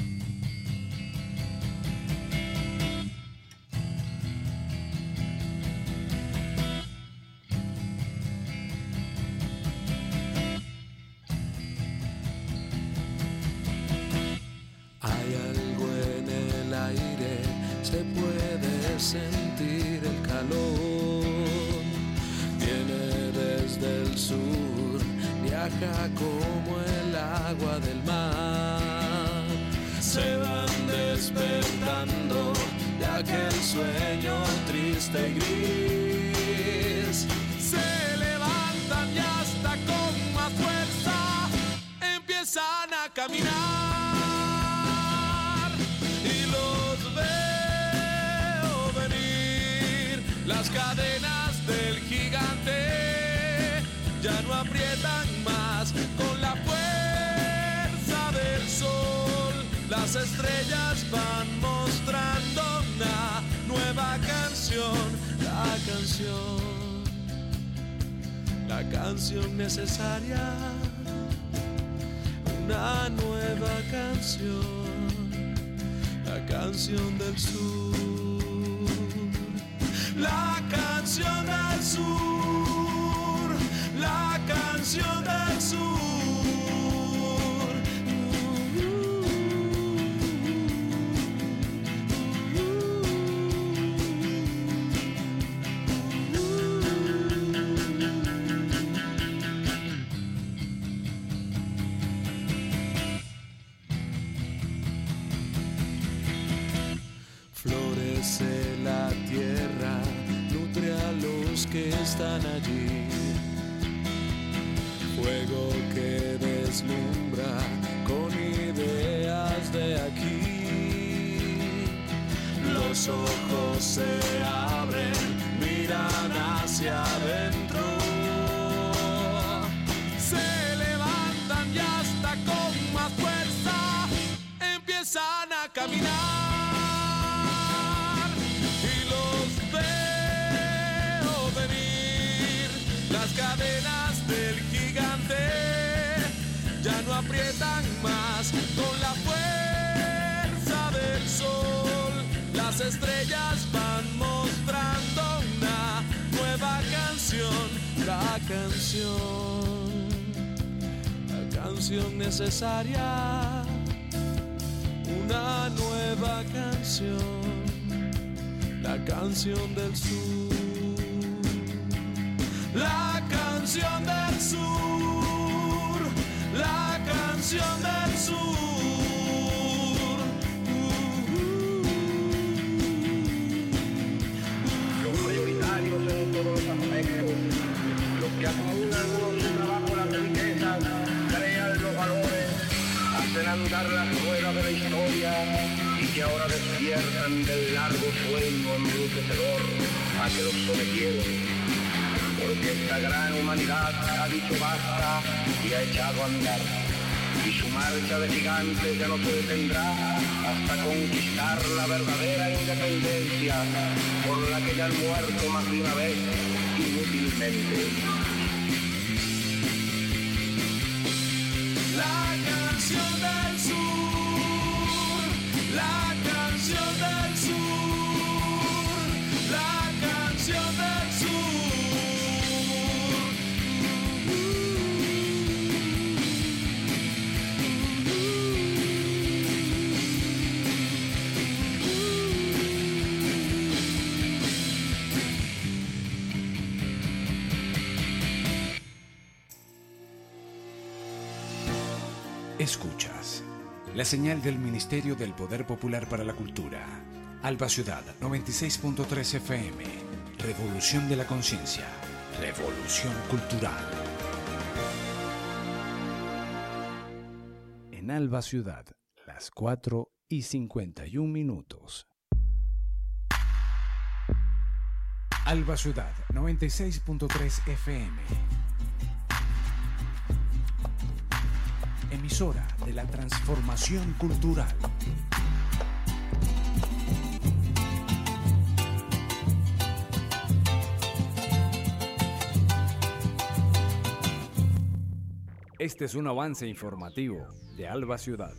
sentir el calor. Viene desde el sur, viaja como el agua del mar. Se van despertando de aquel sueño triste y gris. Se levantan y hasta con más fuerza empiezan a caminar. Y los veo venir, las cadenas del gigante ya no aprietan más con la fuerza del sol. Las estrellas van mostrando una nueva canción, la canción, la canción necesaria, una nueva canción, la canción del sur, la canción del sur, la canción del sur. Florece la tierra, nutre a los que están allí. Fuego que deslumbra con ideas de aquí. Los ojos se abren, miran hacia adentro. Se levantan y hasta con más fuerza empiezan a caminar. Cadenas del gigante ya no aprietan más con la fuerza del sol. Las estrellas van mostrando una nueva canción, la canción, la canción necesaria, una nueva canción, la canción del sur. La canción del sur, la canción del sur. Los mayoritarios en todos los aspectos, los que acumulan con su trabajo las riquezas, crean los valores, hacen andar las ruedas de la historia y que ahora despiertan del largo sueño embrutecedor a que los sometieron. Porque esta gran humanidad ha dicho basta y ha echado a andar. Y su marcha de gigantes ya no se detendrá hasta conquistar la verdadera independencia por la que ya han muerto más de una vez inútilmente. La canción del sur, la canción del sur, la canción del sur. Escuchas la señal del Ministerio del Poder Popular para la Cultura. Alba Ciudad noventa y seis punto tres F M. Revolución de la conciencia. Revolución cultural. En Alba Ciudad, las cuatro y cincuenta y un minutos. Alba Ciudad noventa y seis punto tres F M. Emisora de la transformación cultural. Este es un avance informativo de Alba Ciudad.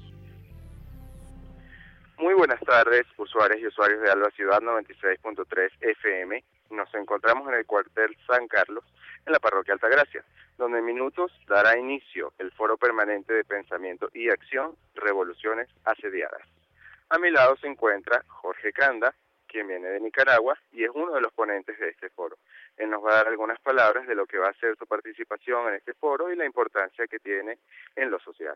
Muy buenas tardes, usuarios y usuarios de Alba Ciudad noventa y seis punto tres F M. Nos encontramos en el cuartel San Carlos, en la parroquia Altagracia, donde en minutos dará inicio el Foro Permanente de Pensamiento y Acción, Revoluciones Asediadas. A mi lado se encuentra Jorge Canda, quien viene de Nicaragua y es uno de los ponentes de este foro. Él nos va a dar algunas palabras de lo que va a ser su participación en este foro y la importancia que tiene en lo social.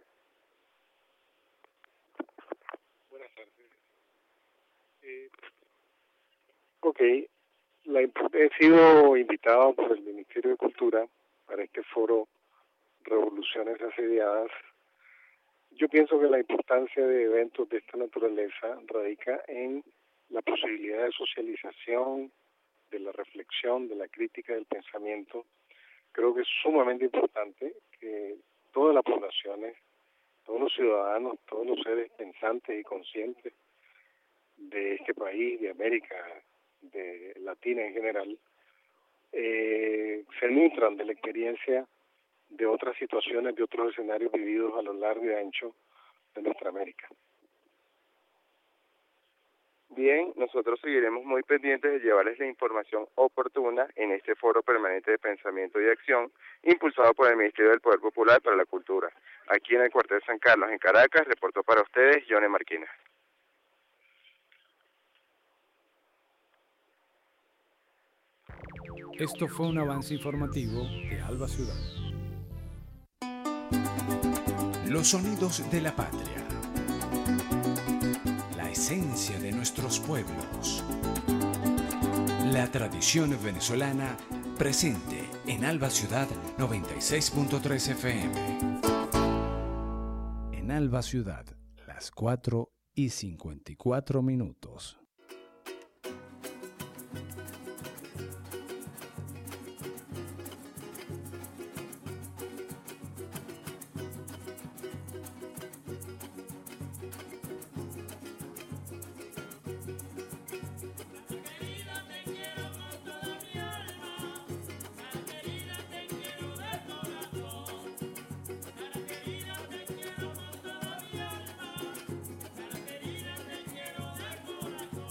Buenas tardes. Eh, ok, la, he sido invitado por el Ministerio de Cultura para este foro Revoluciones Asediadas. Yo pienso que la importancia de eventos de esta naturaleza radica en la posibilidad de socialización, de la reflexión, de la crítica del pensamiento. Creo que es sumamente importante que todas las poblaciones, todos los ciudadanos, todos los seres pensantes y conscientes de este país, de América, de Latina en general, eh, se nutran de la experiencia de otras situaciones, de otros escenarios vividos a lo largo y ancho de nuestra América. Bien, nosotros seguiremos muy pendientes de llevarles la información oportuna en este foro permanente de pensamiento y acción impulsado por el Ministerio del Poder Popular para la Cultura. Aquí en el cuartel San Carlos, en Caracas, reportó para ustedes Johnny Marquina. Esto fue un avance informativo de Alba Ciudad. Los sonidos de la patria. La esencia de nuestros pueblos. La tradición venezolana presente en Alba Ciudad noventa y seis punto tres F M. En Alba Ciudad, las cuatro y cincuenta y cuatro minutos. Corazón.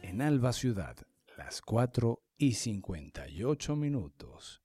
En Alba Ciudad, las cuatro y cincuenta y ocho minutos.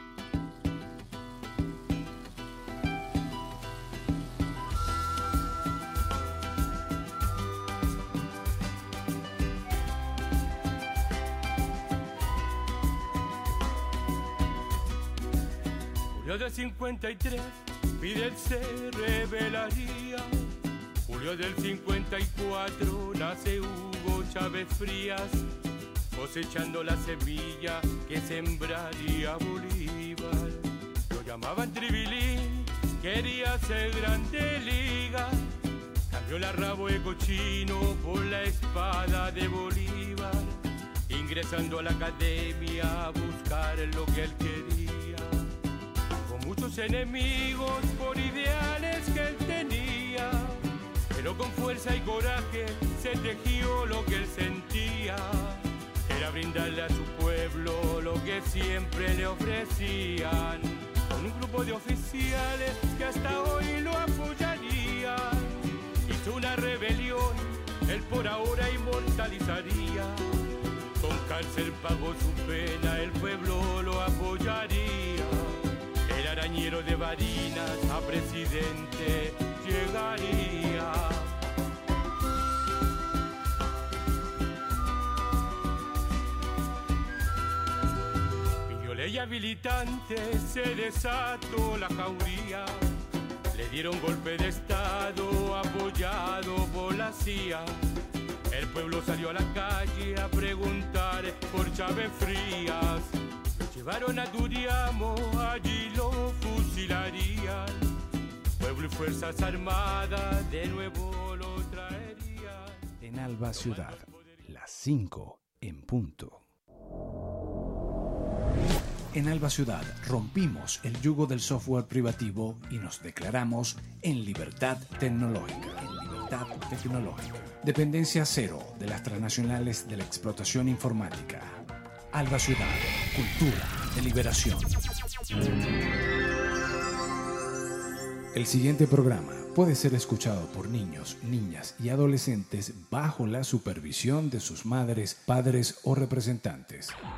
Julio del cincuenta y tres, Fidel se rebelaría. Julio del cincuenta y cuatro, nace Hugo Chávez Frías, cosechando la semilla que sembraría Bolívar. Lo llamaban Tribilín, quería ser grande liga. Cambió la rabo de cochino por la espada de Bolívar, ingresando a la academia a buscar lo que él quería. Muchos enemigos por ideales que él tenía, pero con fuerza y coraje se tejió lo que él sentía. Era brindarle a su pueblo lo que siempre le ofrecían, con un grupo de oficiales que hasta hoy lo apoyarían. Hizo una rebelión, él por ahora inmortalizaría. Con cárcel pagó su pena, el pueblo lo apoyaría. El arañero de Barinas a presidente llegaría. Pidió ley habilitante, se desató la jauría. Le dieron golpe de estado apoyado por la C I A. El pueblo salió a la calle a preguntar por Chávez Frías. Llevaron a Turiamo, allí lo fusilarían. Pueblo y Fuerzas Armadas de nuevo lo traerían. En Alba Ciudad, las cinco en punto. En Alba Ciudad rompimos el yugo del software privativo y nos declaramos en libertad tecnológica. En libertad tecnológica. Dependencia cero de las transnacionales de la explotación informática. Alba Ciudad, cultura de liberación. El siguiente programa puede ser escuchado por niños, niñas y adolescentes bajo la supervisión de sus madres, padres o representantes.